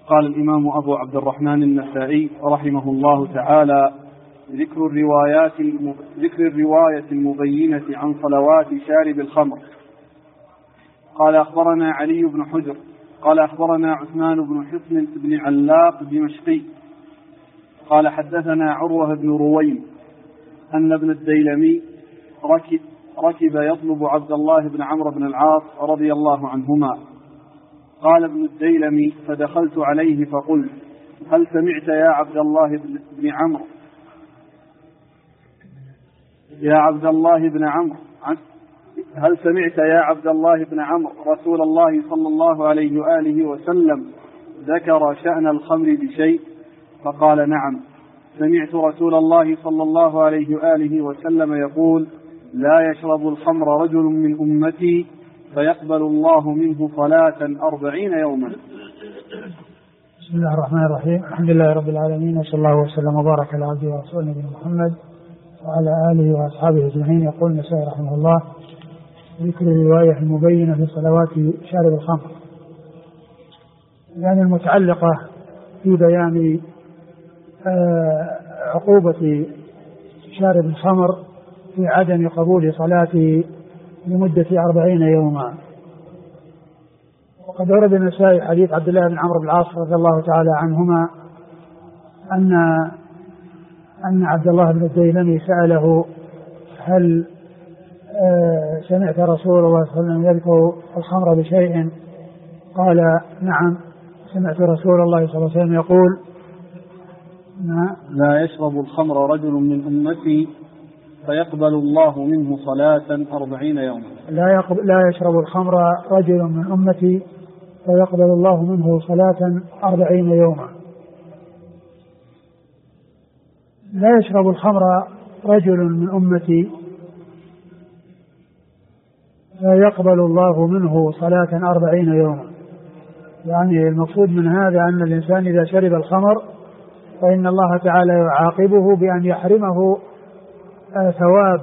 قال الإمام أبو عبد الرحمن النسائي رحمه الله تعالى: ذكر الرواية المبينة عن صلوات شارب الخمر. قال أخبرنا علي بن حجر قال أخبرنا عثمان بن حصن بن علاق الدمشقي قال حدثنا عروة بن رويم أن ابن الديلمي ركب يطلب عبد الله بن عمرو بن العاص رضي الله عنهما. قال ابن الديلمي: فدخلت عليه فقلت: هل سمعت يا عبد الله بن عمرو رسول الله صلى الله عليه وآله وسلم ذكر شأن الخمر بشيء؟ فقال: نعم، سمعت رسول الله صلى الله عليه وآله وسلم يقول: لا يشرب الخمر رجل من أمتي فيقبل الله منه صلاة 40 يوما. بسم الله الرحمن الرحيم. الحمد لله رب العالمين، وصلى الله وسلم وبارك على عبده ورسوله نبينا محمد وعلى آله وأصحابه أجمعين. يقول النسائي رحمه الله: ذكر الرواية المبينة في صلوات شارب الخمر، يعني المتعلقة في بيان عقوبة شارب الخمر في عدم قبول صلاته لمدة 40 يوما. وقد ورد النسائي حديث عبد الله بن عمرو بن العاص رضي الله تعالى عنهما أن عبد الله بن الديلمي سأله: هل سمعت رسول الله صلى الله عليه وسلم يذكر الخمر بشيء؟ قال: نعم، سمعت رسول الله صلى الله عليه وسلم يقول: لا يشرب الخمر رجل من أمتي فيقبل الله منه صلاة 40 يوما. لا يشرب الخمر رجل من أمتي فيقبل الله منه صلاة 40 يوما. لا يشرب الخمر رجل من أمتي فيقبل الله منه صلاة 40 يوما، يعني المقصود من هذا أن الإنسان إذا شرب الخمر فإن الله تعالى يعاقبه بأن يحرمه ثواب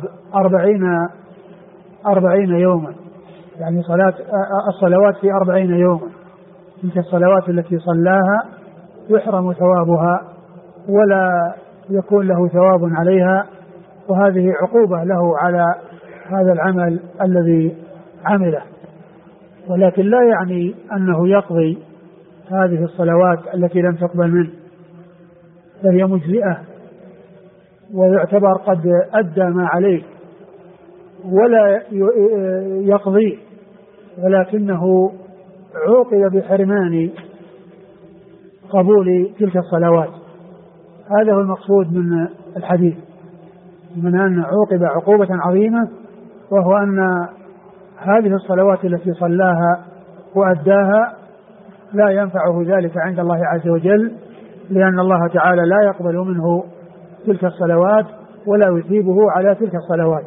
40 يوما، يعني الصلوات في 40 يوما. تلك الصلوات التي صلاها يحرم ثوابها ولا يكون له ثواب عليها، وهذه عقوبة له على هذا العمل الذي عمله. ولكن لا يعني أنه يقضي هذه الصلوات التي لم تقبل منه، فهي مجزئة ويعتبر قد أدى ما عليه ولا يقضي، ولكنه عوقب بحرمان قبول تلك الصلوات. هذا هو المقصود من الحديث، من أن عوقب عقوبة عظيمة، وهو أن هذه الصلوات التي صلاها وأداها لا ينفعه ذلك عند الله عز وجل، لأن الله تعالى لا يقبل منه تلك الصلوات ولا يثيبه على تلك الصلوات.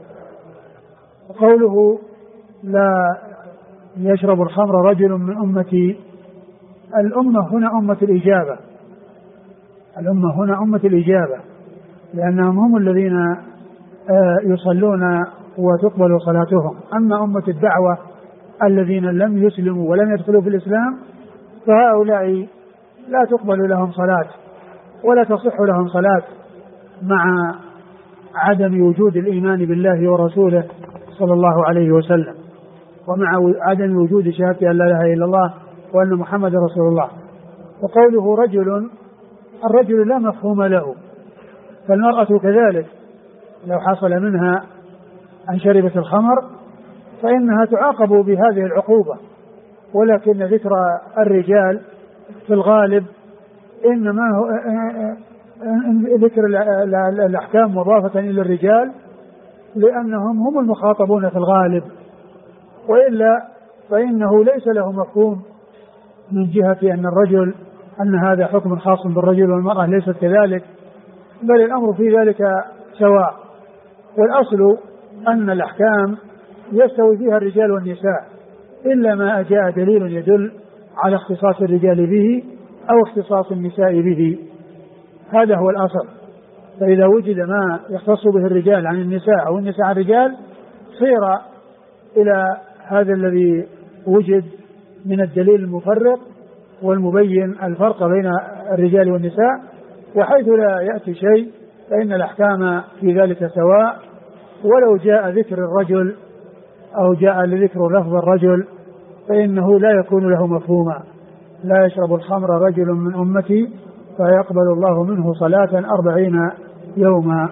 وقوله لا يشرب الخمر رجل من أمتي، الأمة هنا أمة الإجابة، الأمة هنا أمة الإجابة، لأنهم هم الذين يصلون وتقبل صلاتهم. أما أمة الدعوة الذين لم يسلموا ولم يدخلوا في الإسلام فهؤلاء لا تقبل لهم صلاة ولا تصح لهم صلاة مع عدم وجود الإيمان بالله ورسوله صلى الله عليه وسلم، ومع عدم وجود شهادة أن لا إله إلا الله وأن محمد رسول الله. وقوله رجل، الرجل لا مفهوم له، فالمرأة كذلك لو حصل منها أن شربت الخمر فإنها تعاقب بهذه العقوبة، ولكن ذكر الرجال في الغالب إنما هو ذكر الأحكام مضافة إلى الرجال لأنهم هم المخاطبون في الغالب، وإلا فإنه ليس له مفهوم من جهة أن الرجل أن هذا حكم خاص بالرجل والمرأة، ليست كذلك، بل الأمر في ذلك سواء. والأصل أن الأحكام يستوي فيها الرجال والنساء، إلا ما جاء دليل يدل على اختصاص الرجال به أو اختصاص النساء به، هذا هو الأصل. فإذا وجد ما يختص به الرجال عن النساء أو النساء عن الرجال صير إلى هذا الذي وجد من الدليل المفرق والمبين الفرق بين الرجال والنساء، وحيث لا يأتي شيء فإن الأحكام في ذلك سواء، ولو جاء ذكر الرجل أو جاء لذكر لفظ الرجل فإنه لا يكون له مفهوما. لا يشرب الخمر رجل من أمتي فيقبل الله منه صلاة 40 يوما.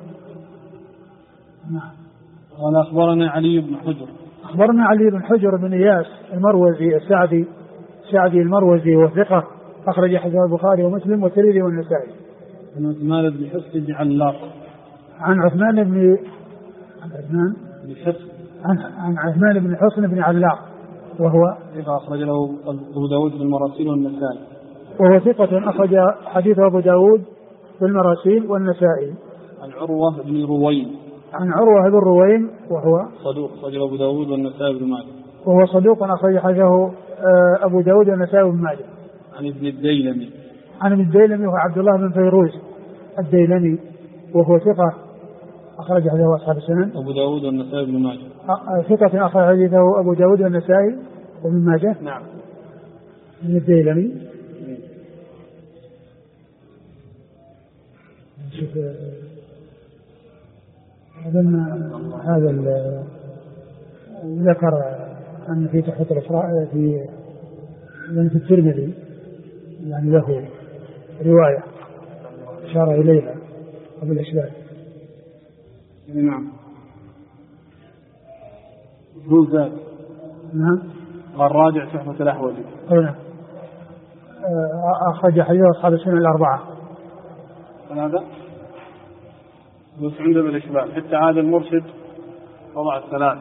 قال أخبرنا علي بن حجر. أخبرنا علي بن حجر بن إياس المروزي السعدي المروزي وثقة، أخرج حديث البخاري ومسلم والترمذي والنسائي. عن عثمان بن حسن بن علاق. عن عثمان بن حسن بن علاق وهو ثقة أخرج له أبو داود في المراسيل والنسائي. وهو ثقة أخرج حديث أبو داود في المراسيل والنسائي. عن عروة بن روين. عن عروة بن روين وهو صدوق أخرج أبو داود والنسائي بن ماجه. وهو صدوق أخرج حديثه أبو داود والنسائي بن ماجه. عن ابن الديلمي. عن ابن الديلمي وهو عبد الله بن فيروز الديلمي وهو ثقة أخرج حديثه أصحاب السنن. أبو داود والنسائي بن ماجه. ثقة أخرج حديثه أبو داود والنسائي بن ماجه. نعم. ابن الديلمي. هذا ذكر أن في تحت الإسراء في الترمذي يعني له رواية أشار إليها قبل الإشبال. نعم. هو ذات. نعم. الراجع تحفة الأحوذي. نعم. أخرج حديث أصحاب السنن الأربعة. هذا بس عنده بالإشبال حتى هذا المرشد وضع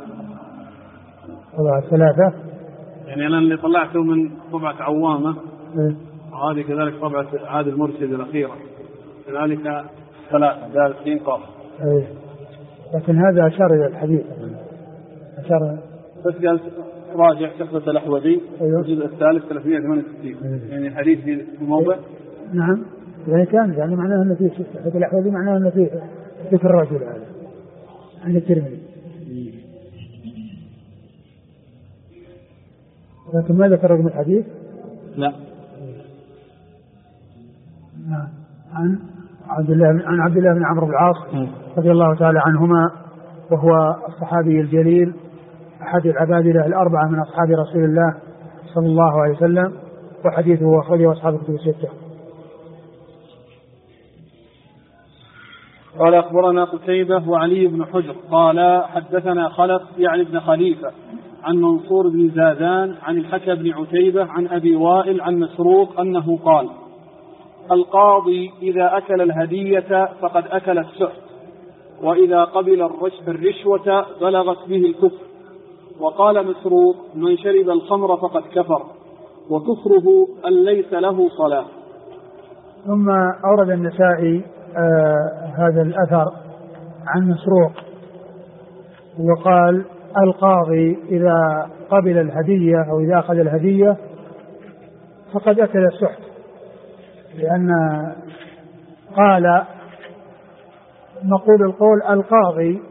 الثلاثة. يعني أنا اللي طلعته من طبعة عوامة وهذه كذلك طبعة هذا المرشد الأخيرة كذلك 3 دال 2 قاف. لكن هذا أشار إلى الحديث أشار بس قال راجع تحفة الأحوذي الجزء الثالث 368. يعني الحديث في موضع. نعم. يعني كان يعني معناه أنه فيه تحفة الأحوذي معناه أنه فيه ذكر الرجل هذا عند الترمذي. لكن ما ذكر رقم الحديث؟ لا. عن عبد الله بن عمرو بن العاص رضي الله تعالى عنهما وهو الصحابي الجليل أحد العبادلة الأربعة من أصحاب رسول الله صلى الله عليه وسلم، وحديثه أخرجه أصحاب الكتب الستة. قال أخبرنا قتيبة وعلي بن حجر قال حدثنا خلف يعني بن خليفة عن منصور بن زادان عن الحكم بن عتيبة عن أبي وائل عن مسروق أنه قال القاضي إذا أكل الهدية فقد أكل السحت، وإذا قبل الرشوة بلغت به الكفر. وقال مسروق من شرب الخمر فقد كفر، وكفره أن ليس له صلاة. ثم أورد النسائي هذا الأثر عن مسروق وقال القاضي إذا قبل الهدية أو إذا أخذ الهدية فقد أكل السحت، لأن قال نقول القول القاضي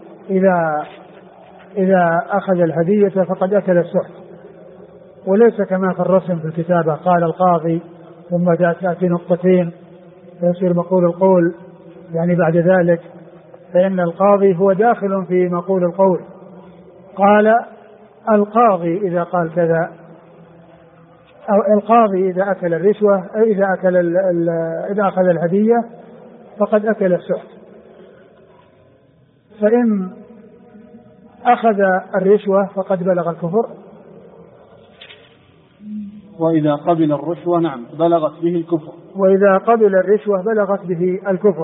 إذا أخذ الهدية فقد أكل السحت، وليس كما في الرسم في الكتابة قال القاضي ثم تأتي نقطتين فيصير مقول القول يعني بعد ذلك، فإن القاضي هو داخل في مقول القول. قال القاضي إذا قال كذا أو القاضي إذا أكل الرشوة إذا أخذ الهدية فقد أكل السحت، فإن أخذ الرشوة فقد بلغ الكفر. وإذا قبل الرشوة نعم بلغت به الكفر. وإذا قبل الرشوة بلغت به الكفر.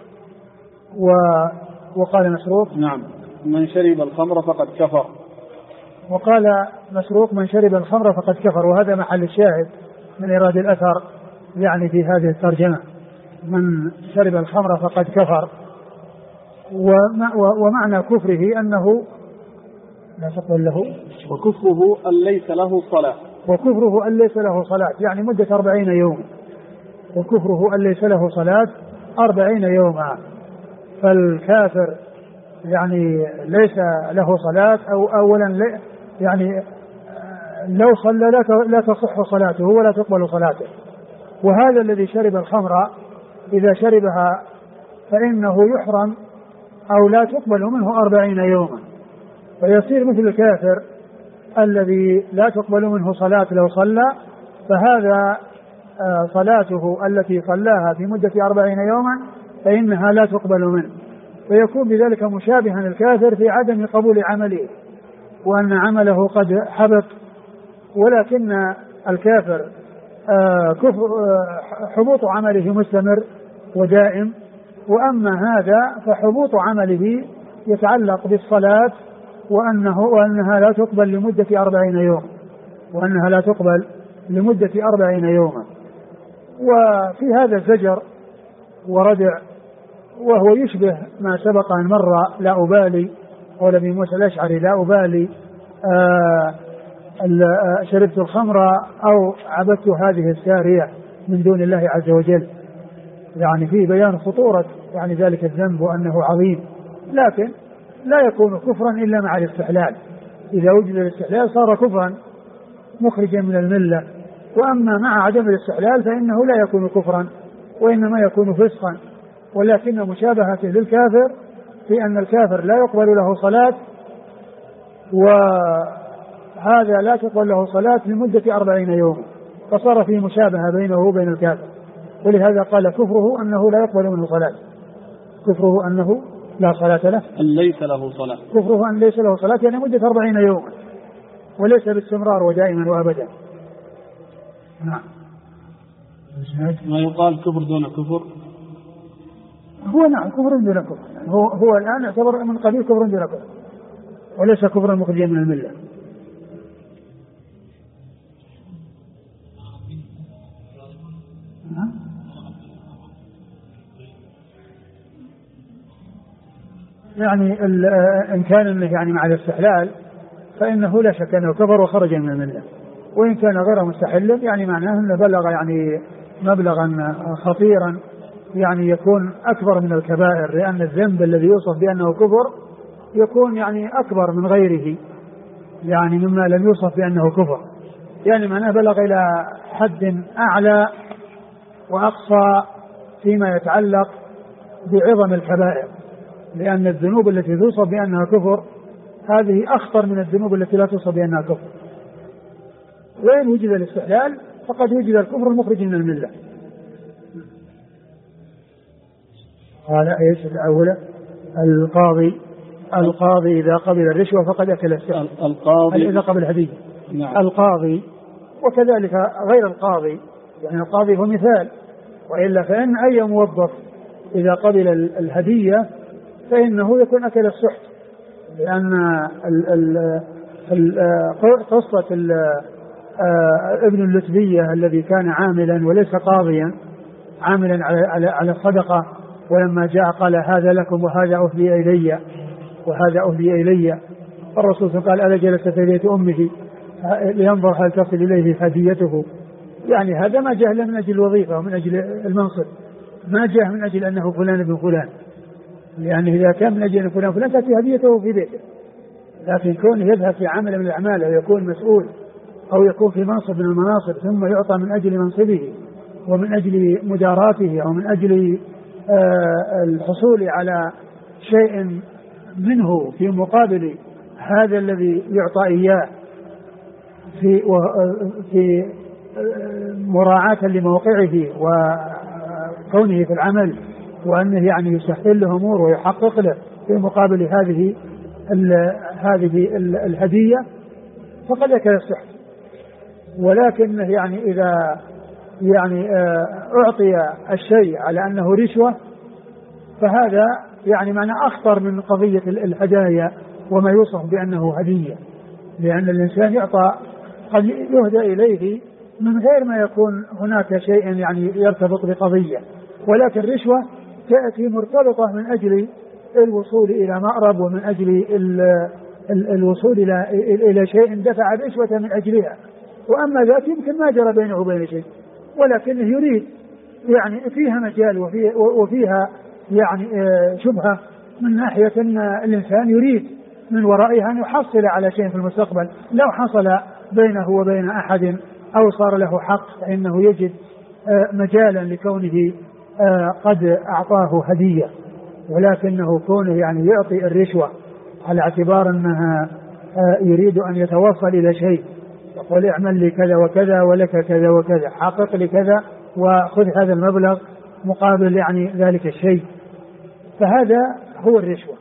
وقال مسروق نعم من شرب الخمر فقد كفر. وقال مسروق من شرب الخمر فقد كفر، وهذا محل الشاهد من إيراد الأثر يعني في هذه الترجمة من شرب الخمر فقد كفر. ومعنى كفره أنه لا تقبل له، وكفره أن ليس له صلاة. وكفره أن ليس له صلاة يعني مدة 40 يوم، وكفره أن ليس له صلاة 40 يوما. فالكافر يعني ليس له صلاة أو أولا يعني لو صلى لا تصح صلاته ولا تقبل صلاته. وهذا الذي شرب الخمر إذا شربها فإنه يحرم أو لا تقبل منه 40 يوما، فيصير مثل الكافر الذي لا تقبل منه صلاة لو صلى، فهذا صلاته التي صلاها في مدة 40 يوما فإنها لا تقبل منه، فيكون بذلك مشابها الكافر في عدم قبول عمله وأن عمله قد حبط. ولكن الكافر حبوط عمله مستمر ودائم، وأما هذا فحبوط عمله يتعلق بالصلاة وأنها لا تقبل لمدة 40 يوم، وأنها لا تقبل لمدة 40 يوما. وفي هذا زجر وردع، وهو يشبه ما سبق أن مر لا أبالي، قول أبي موسى الأشعري لا أبالي شربت الخمر أو عبدت هذه السارية من دون الله عز وجل، يعني فيه بيان خطورة يعني ذلك الذنب وأنه عظيم، لكن لا يكون كفرا إلا مع الاستحلال. إذا وجد الاستحلال صار كفرا مخرجا من الملة، وأما مع عدم الاستحلال فإنه لا يكون كفرا وإنما يكون فسقا. ولكن مشابهته للكافر في أن الكافر لا يقبل له صلاة، وهذا لا تقبل له صلاة لمدة 40 يوم، فصار في مشابهة بينه وبين الكافر. ولهذا قال كفره أنه لا يقبل منه صلاة، كفره أنه لا صلاة له، أن ليس له صلاة، كفره أن ليس له صلاة يعني مدة 40 يوما وليس باستمرار ودائما وأبدا. نعم. ما يقال كفر دون كفر؟ هو نعم كفر دون كفر، هو الآن يعتبر من قبيل كفر دون كفر وليس كفرا مخرجا من الملة. يعني إن كان يعني مع الاستحلال فإنه لا شك أنه كفر وخرج من الملة، وإن كان غير مستحل يعني معناه أنه بلغ يعني مبلغا خطيرا يعني يكون أكبر من الكبائر، لأن الذنب الذي يوصف بأنه كفر يكون يعني أكبر من غيره، يعني مما لم يوصف بأنه كفر، يعني معناه بلغ إلى حد أعلى وأقصى فيما يتعلق بعظم الكبائر، لأن الذنوب التي توصف بأنها كفر هذه أخطر من الذنوب التي لا توصف بأنها كفر. وإن وجد الاستحلال فقد وجد الكفر المخرج من الملة. قال ايش الأولى؟ القاضي إذا قبل الرشوة فقد أكل السحر. القاضي إذا قبل الهدية. نعم. القاضي وكذلك غير القاضي، يعني القاضي هو مثال، وإلا فإن أي موظف إذا قبل الهدية فإنه يكون أكل السحت، لأن قصة ابن اللتبية الذي كان عاملا وليس قاضيا، عاملا على الصدقة، ولما جاء قال هذا لكم وهذا أهدي إلي وهذا أهدي إلي، فالرسول قال ألا جلس في بيت أمه لينظر هل تصل إليه هديته، يعني هذا ما جاء من أجل الوظيفة ومن أجل المنصب، ما جاء من أجل أنه فلان ابن فلان، لأنه إذا كان من أجل أن فلان تأتي هديته في بيته، لكن كونه يذهب في عمل من الأعمال أو يكون مسؤول أو يكون في منصب من المناصب ثم يعطى من أجل منصبه ومن أجل مداراته أو من أجل الحصول على شيء منه في مقابل هذا الذي يعطى إياه في مراعاة لموقعه وكونه في العمل، وأنه يعني يسهل له أمور ويحقق له في مقابل هذه الهدية فقد أكل السحت. ولكن يعني إذا يعني أعطي الشيء على أنه رشوة فهذا يعني معنى أخطر من قضية الهدايا وما يوصف بأنه هدية، لأن الإنسان يعطى قد يهدى إليه من غير ما يكون هناك شيء يعني يرتبط بقضية، ولكن الرشوة تأتي مرتبطة من أجل الوصول إلى مأرب ومن أجل الوصول إلى شيء دفع الرشوة من أجلها، وأما ذات يمكن ما جرى بينه وبين شيء ولكنه يريد يعني فيها مجال وفيها يعني شبهة من ناحية أن الإنسان يريد من ورائها أن يحصل على شيء في المستقبل، لو حصل بينه وبين أحد أو صار له حق فإنه يجد مجالا لكونه قد أعطاه هدية، ولكنه كونه يعني يعطي الرشوة على اعتبار أنها يريد أن يتوصل إلى شيء، يقول اعمل لي كذا وكذا ولك كذا وكذا، حقق لي كذا وخذ هذا المبلغ مقابل يعني ذلك الشيء، فهذا هو الرشوة،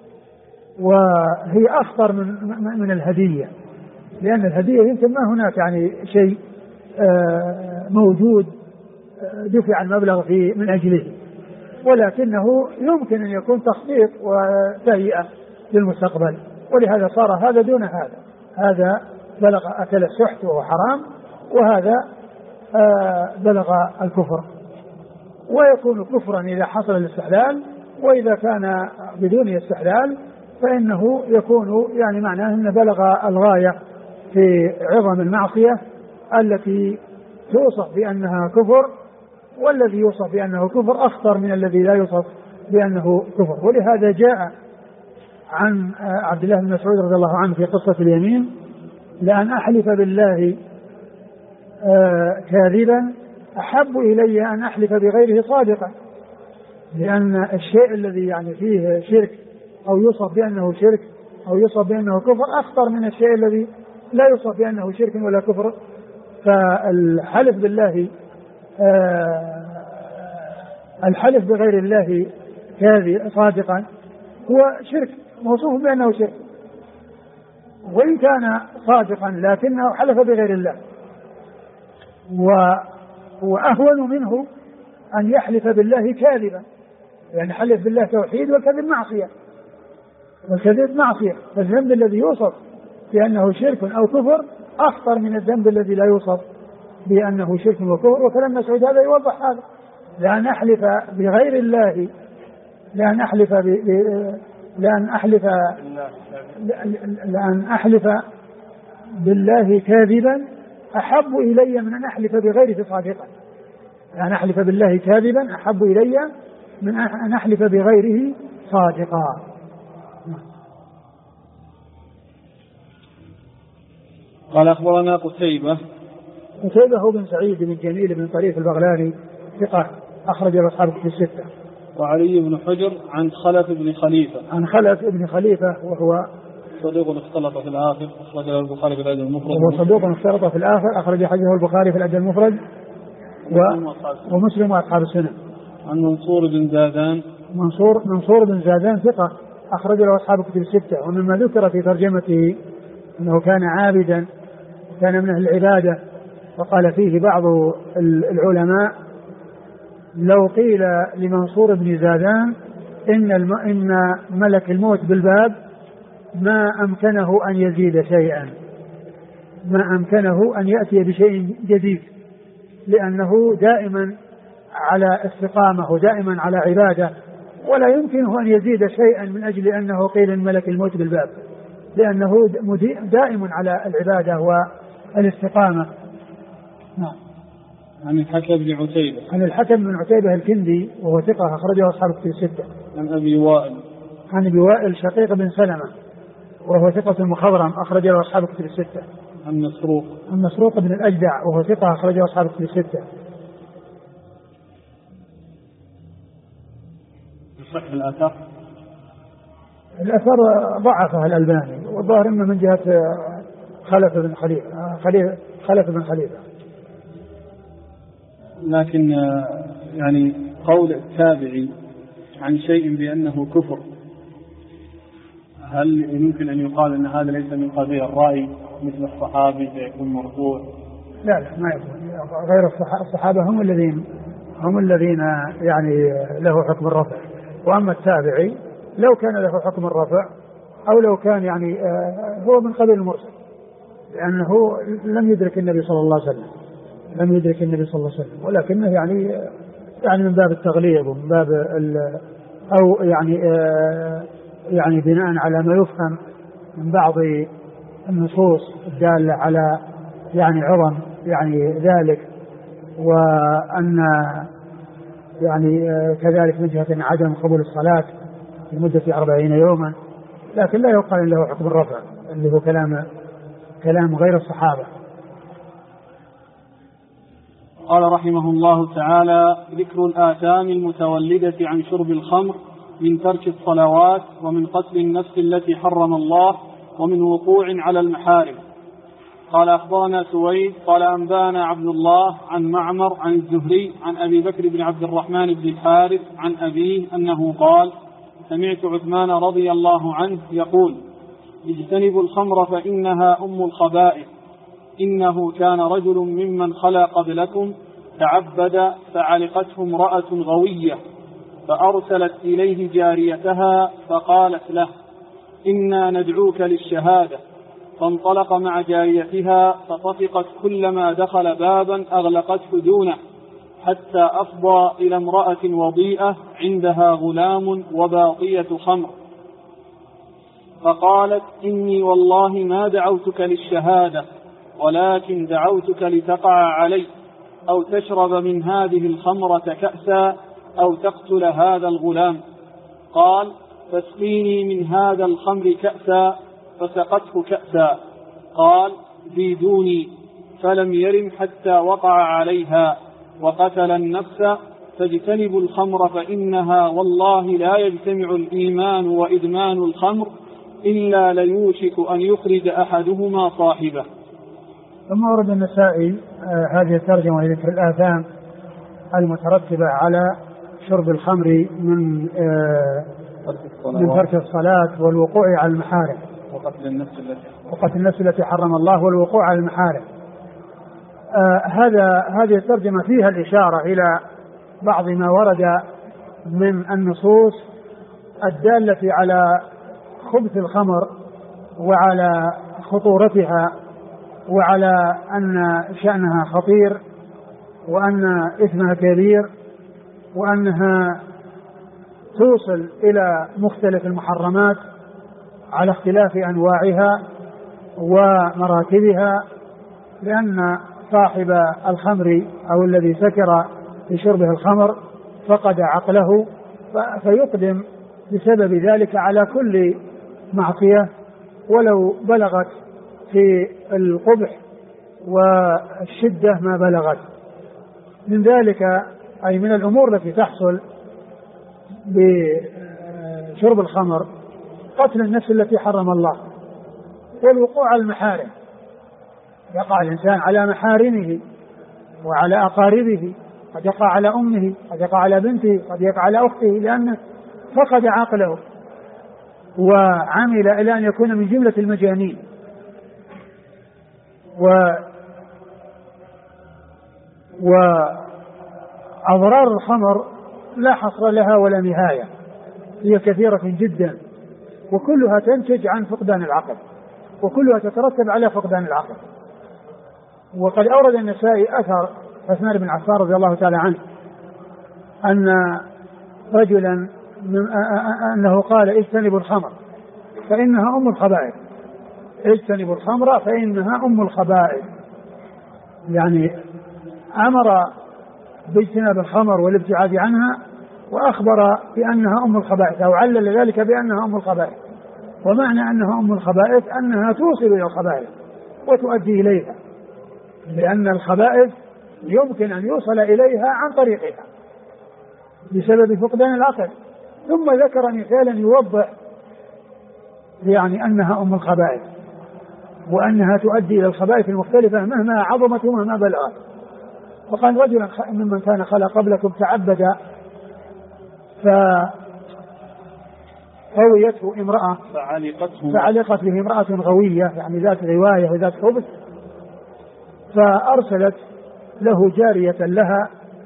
وهي أخطر من الهدية، لأن الهدية يمكن ما هناك يعني شيء موجود دفع المبلغ فيه من أجله، ولكنه يمكن أن يكون تخطيط وتهيئة للمستقبل، ولهذا صار هذا دون هذا، هذا بلغ أكل السحت وهو حرام، وهذا بلغ الكفر، ويكون كفرا إذا حصل الاستحلال، وإذا كان بدون استحلال فإنه يكون يعني معناه أنه بلغ الغاية في عظم المعصية التي توصف بأنها كفر، والذي يوصف بأنه كفر أخطر من الذي لا يوصف بأنه كفر. ولهذا جاء عن عبد الله بن مسعود رضي الله عنه في قصة اليمين: لأن أحلف بالله كاذبا أحب إلي أن أحلف بغيره صادقا، لأن الشيء الذي يعني فيه شرك أو يوصف بأنه شرك أو يوصف بأنه كفر أخطر من الشيء الذي لا يوصف بأنه شرك ولا كفر. فالحلف بالله الحلف بغير الله كاذب صادقا هو شرك، موصوف بأنه شرك، وإن كان صادقا لكنه حلف بغير الله، وأهون منه أن يحلف بالله كاذبا، يعني حلف بالله توحيد والكذب معصية، والكذب معصية، فالذنب الذي يوصف بأنه شرك أو كفر أخطر من الذنب الذي لا يوصف بأنه شرك وكفر. وكلام مسعود هذا يوضح هذا: لأن أحلف بغير الله لأن أحلف بالله كاذبا أحب إلي من أن أحلف بغيره صادقا، لأن أحلف بالله كاذبا أحب إلي من أن أحلف بغيره صادقا. قال أخبرنا قتيبة هو بن سعيد بن جميل بن طريف البغلاني ثقة أخرج له أصحاب الكتب الستة. وعلي بن حجر عن خلف بن خليفة وهو صدوق اختلط في الآخر أخرجه البخاري في الأدب المفرد. وهو صدوق اختلط في الآخر أخرج حديثه البخاري في الأدب المفرد ومسلم وأصحاب السنة. عن منصور بن زادان ثقة أخرج له أصحاب الكتب الستة. ومما ذكر في ترجمته أنه كان عابدا وكان من أهل العبادة، وقال فيه بعض العلماء: لو قيل لمنصور بن زادان إن ملك الموت بالباب ما أمكنه أن يزيد شيئا، ما أمكنه أن يأتي بشيء جديد، لأنه دائما على استقامة ودائما على عبادة، ولا يمكنه أن يزيد شيئا من أجل أنه قيل إن ملك الموت بالباب، لأنه دائم على العبادة والاستقامة. نعم. عن الحكم بن عتيبة الكندي وهو ثقة أخرجه أصحاب الكتب الستة. عن أبي وائل شقيق بن سلمة وهو ثقة مخضرم أخرجه أصحاب الكتب الستة. عن مسروق بن الأجدع وهو ثقة أخرجه أصحاب الكتب الستة. صحيح الآثار ضعفها الألباني، والظاهر إنه من جهة خلف بن خليفة. لكن يعني قول التابعي عن شيء بأنه كفر، هل يمكن أن يقال أن هذا ليس من قبيل الرأي مثل الصحابي فيكون مرفوع؟ لا ما يكون. غير الصحابة هم الذين يعني له حكم الرفع، وأما التابعي لو كان له حكم الرفع أو لو كان يعني هو من قبيل المرسل، لأنه لم يدرك النبي صلى الله عليه وسلم، ولكنه يعني من باب التغليظ ومن باب أو يعني بناء على ما يفهم من بعض النصوص الدالة على يعني عظم يعني ذلك، وأن يعني كذلك من جهة عدم قبول الصلاة لمدة 40 يوما، لكن لا يقال له حكم الرفع اللي هو كلام كلام غير الصحابة. قال رحمه الله تعالى: ذكر الآثام المتولدة عن شرب الخمر من ترك الصلوات ومن قتل النفس التي حرم الله ومن وقوع على المحارم. قال أخبرنا سويد قال أنبانا عبد الله عن معمر عن الزهري عن أبي بكر بن عبد الرحمن بن الحارث عن أبيه أنه قال: سمعت عثمان رضي الله عنه يقول: اجتنبوا الخمر فإنها أم الخبائث. إنه كان رجل ممن خلا قبلكم تعبد فعلقته امرأة غوية فأرسلت إليه جاريتها فقالت له: إنا ندعوك للشهادة. فانطلق مع جاريتها فطفقت كلما دخل بابا أغلقته دونه حتى أفضى إلى امرأة وضيئة عندها غلام وباقية خمر، فقالت: إني والله ما دعوتك للشهادة ولكن دعوتك لتقع علي أو تشرب من هذه الخمرة كأسا أو تقتل هذا الغلام. قال: فاسقيني من هذا الخمر كأسا، فسقته كأسا. قال: زيدوني، فلم يرم حتى وقع عليها وقتل النفس. فاجتنبوا الخمر فإنها والله لا يجتمع الإيمان وإدمان الخمر إلا ليوشك أن يخرج أحدهما صاحبه. ثم ورد النسائي هذه الترجمة وذكر الآثام المترتبة على شرب الخمر من ترك الصلاة والوقوع على المحارم وقتل النفس التي حرم الله والوقوع على المحارم. هذه الترجمة فيها الإشارة إلى بعض ما ورد من النصوص الدالة على خبث الخمر وعلى خطورتها وعلى أن شأنها خطير وأن إثمها كبير وأنها توصل إلى مختلف المحرمات على اختلاف أنواعها ومراتبها، لأن صاحب الخمر أو الذي سكر بشربه الخمر فقد عقله فيقدم بسبب ذلك على كل معصية ولو بلغت في القبح والشدة ما بلغت. من ذلك أي من الأمور التي تحصل بشرب الخمر قتل النفس التي حرم الله والوقوع على المحارم. يقع الإنسان على محارمه وعلى أقاربه، قد يقع على أمه، قد يقع على بنته، قد يقع على أخته، لأنه فقد عقله وعمل إلى أن يكون من جملة المجانين. وأضرار الخمر لا حصر لها ولا نهاية، هي كثيرة جدا وكلها تنتج عن فقدان العقل وكلها تترتب على فقدان العقل. وقد أورد النسائي أثر عثمان بن عفان رضي الله تعالى عنه أن رجلا أنه قال: اجتنبوا الخمر فإنها أم الخبائث. اجتنبوا الخمر فإنها أم الخبائث، يعني أمر باجتناب الخمر والابتعاد عنها وأخبر بأنها أم الخبائث أو علل ذلك بأنها أم الخبائث. ومعنى أنها أم الخبائث أنها توصل إلى الخبائث وتؤدي إليها، لأن الخبائث يمكن أن يوصل إليها عن طريقها بسبب فقدان العقل. ثم ذكر مثالا يوضح يعني أنها أم الخبائث وأنها تؤدي إلى الخبائث المختلفة مهما عظمت ومهما بلغت. وقال: رجلا ممن كان خلا قبلكم تعبد فغويته امرأة فعلقت به امرأة غوية، يعني ذات غواية وذات خبث، فأرسلت له جارية لها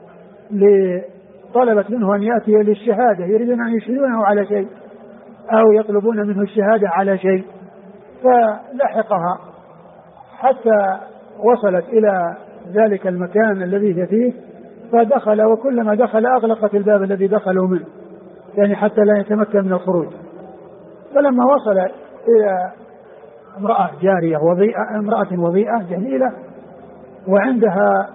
طلبت منه أن يأتي للشهادة، يريدون أن يشهدونه على شيء أو يطلبون منه الشهادة على شيء، فلحقها حتى وصلت إلى ذلك المكان الذي هي فيه، فدخل وكلما دخل أغلقت الباب الذي دخلوا منه، يعني حتى لا يتمكن من الخروج. فلما وصل إلى امرأة جارية وضيئة، امرأة وضيئة جميلة وعندها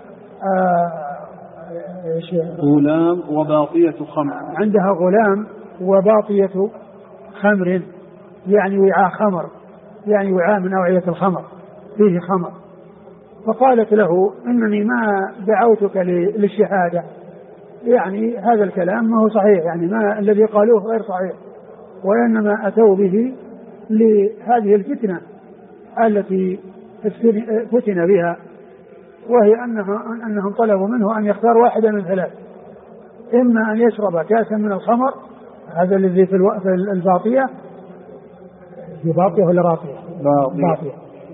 غلام وباطية خمر، عندها غلام وباطية خمر، يعني وعاء خمر، يعني وعاء من أوعية الخمر، فيه خمر، فقالت له إنني ما دعوتك للشهادة، يعني هذا الكلام ما هو صحيح، يعني ما الذي قالوه غير صحيح، وإنما أتوا به لهذه الفتنة التي فتن بها، وهي أنهم طلبوا منه أن يختار واحدا من ثلاث: إما أن يشرب كاسا من الخمر، هذا الذي في الباطية، في باطية ولا راطية؟ باطية،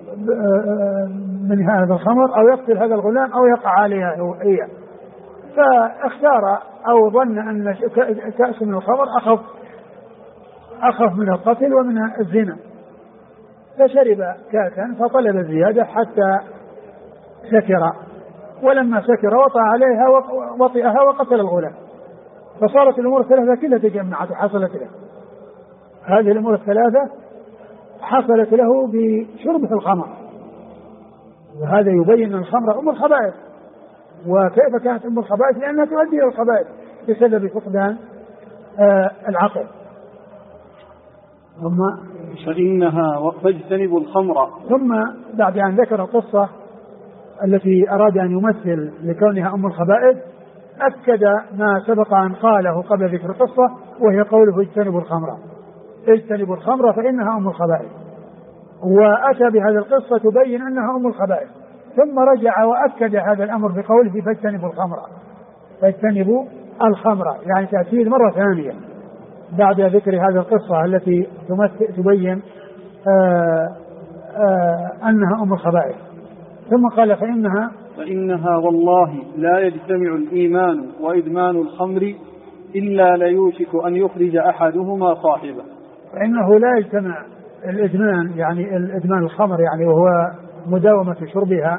من هذا الخمر، أو يقتل هذا الغلام أو يقع عليها هي. فاختار أو ظن أن كأس من الخمر أخف من القتل ومن الزنا، فشرب كاسا فطلب الزيادة حتى سكر، ولما سكر وطأ عليها وطئها وقتل الغلام، فصارت الأمور الثلاثة كلها تجمعت وحصلت له. هذه الأمور الثلاثة حصلت له بشربه الخمر، وهذا يبين أن الخمر أم الخبائث. وكيف كانت أم الخبائث؟ لأنها تؤدي إلى الخبائث بسبب فقدان العقل. ثم فإنها فاجتنبوا الخمر. ثم بعد أن ذكر القصة التي أراد أن يمثل لكونها أم الخبائث، أكد ما سبق أن قاله قبل ذكر القصة، وهي قوله اجتنبوا الخمر، اجتنبوا الخمر فإنها أم الخبائث، وأتى بهذه القصة تبين أنها أم الخبائث، ثم رجع وأكد هذا الأمر بقوله فاجتنبوا الخمر، فاجتنبوا الخمر، يعني تأكيد مرة ثانية بعد ذكر هذه القصة التي تبين أنها أم الخبائث. ثم قال فإنها والله لا يجتمع الإيمان وإدمان الخمر إلا ليوشك أن يخرج أحدهما صاحبه. فإنه لا يجتمع الإدمان، يعني الإدمان الخمر يعني وهو مداومة شربها،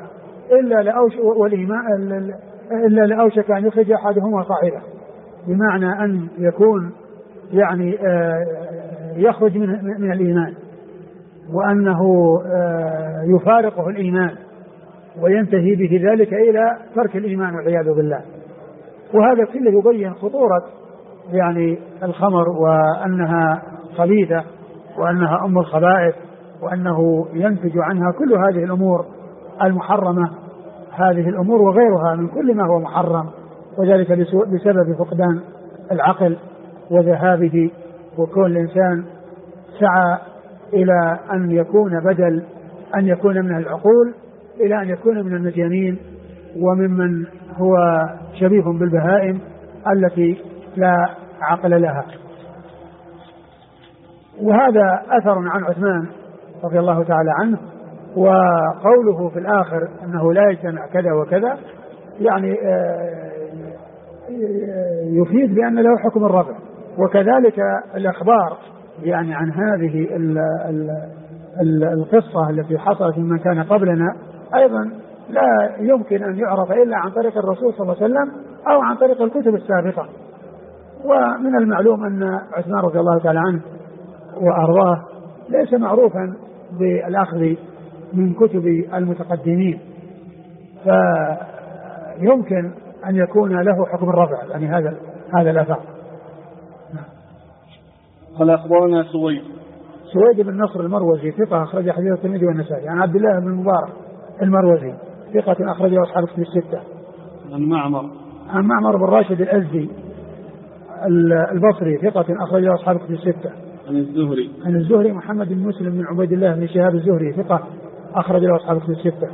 إلا لأوشك أن يخرج أحدهما صاحبه، بمعنى أن يكون يعني يخرج من الإيمان، وأنه يفارقه الإيمان وينتهي به ذلك إلى ترك الإيمان والعياذ بالله. وهذا كله يبين خطورة يعني الخمر، وأنها خبيثة، وأنها أم الخبائث، وأنه ينتج عنها كل هذه الأمور المحرمة، هذه الأمور وغيرها من كل ما هو محرم، وذلك بسبب فقدان العقل وذهابه، وكون الإنسان سعى إلى أن يكون بدل أن يكون من العقول إلى أن يكون من المجانين، وممن هو شبيه بالبهائم التي لا عقل لها. وهذا أثر عن عثمان رضي الله تعالى عنه، وقوله في الآخر أنه لا يجتمع كذا وكذا يعني يفيد بأن له حكم الرفع. وكذلك الأخبار يعني عن هذه القصة التي حصلت من كان قبلنا أيضا لا يمكن أن يعرف إلا عن طريق الرسول صلى الله عليه وسلم أو عن طريق الكتب السابقة. ومن المعلوم أن عثمان رضي الله تعالى عنه وأرضاه ليس معروفا بالأخذ من كتب المتقدمين، فيمكن أن يكون له حكم الرفع، يعني هذا الأثر. قال أخبرنا سويد بن نصر المروزي ثقة أخرج حديث الترمذي والنسائي. عن عبد الله بن المبارك المروزي ثقة أخرجه أصحاب الكتب الستة. عن معمر بن راشد الأزدي البصري ثقة أخرجه أصحاب الكتب الستة. عن الزهري محمد بن مسلم بن عبيد الله بن شهاب الزهري ثقة أخرجه أصحاب الكتب الستة.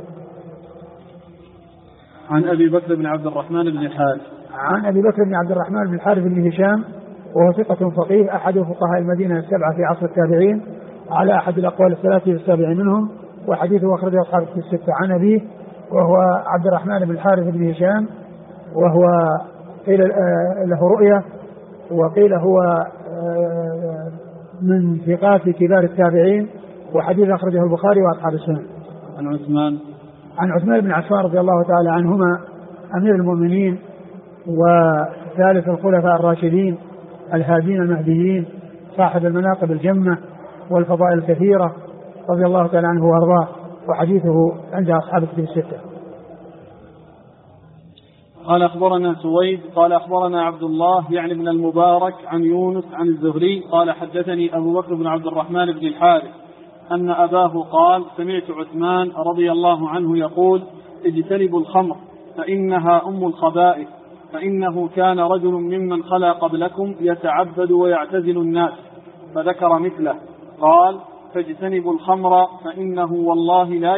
عن أبي بكر بن عبد الرحمن بن الحارث. عن أبي بكر بن عبد الرحمن بن الحارث بن هشام وهو ثقة فقيه أحد فقهاء المدينة السبعة في عصر التابعين على أحد الأقوال الثلاثة السابع منهم، وحديثه أخرجه أصحاب الكتب الستة. عن أبيه وهو عبد الرحمن بن الحارث بن هشام وهو قيل له رؤية، وقيل هو من ثقات كبار التابعين، وحديث أخرجه البخاري وأصحاب السنن. عن عثمان بن عفان رضي الله تعالى عنهما أمير المؤمنين وثالث الخلفاء الراشدين الهادين المهديين صاحب المناقب الجمة والفضائل الكثيرة رضي الله تعالى عنه وارضاه، وحديثه عند أصحاب الكتب الستة. قال أخبرنا سويد قال أخبرنا عبد الله يعني بن المبارك عن يونس عن الزهري قال حدثني أبو بكر بن عبد الرحمن بن الحارث أن أباه قال: سمعت عثمان رضي الله عنه يقول: اجتنبوا الخمر فإنها أم الخبائث، فإنه كان رجل ممن خلا قبلكم يتعبد ويعتزل الناس، فذكر مثله. قال: فاجتنبوا الخمر فإنه والله لا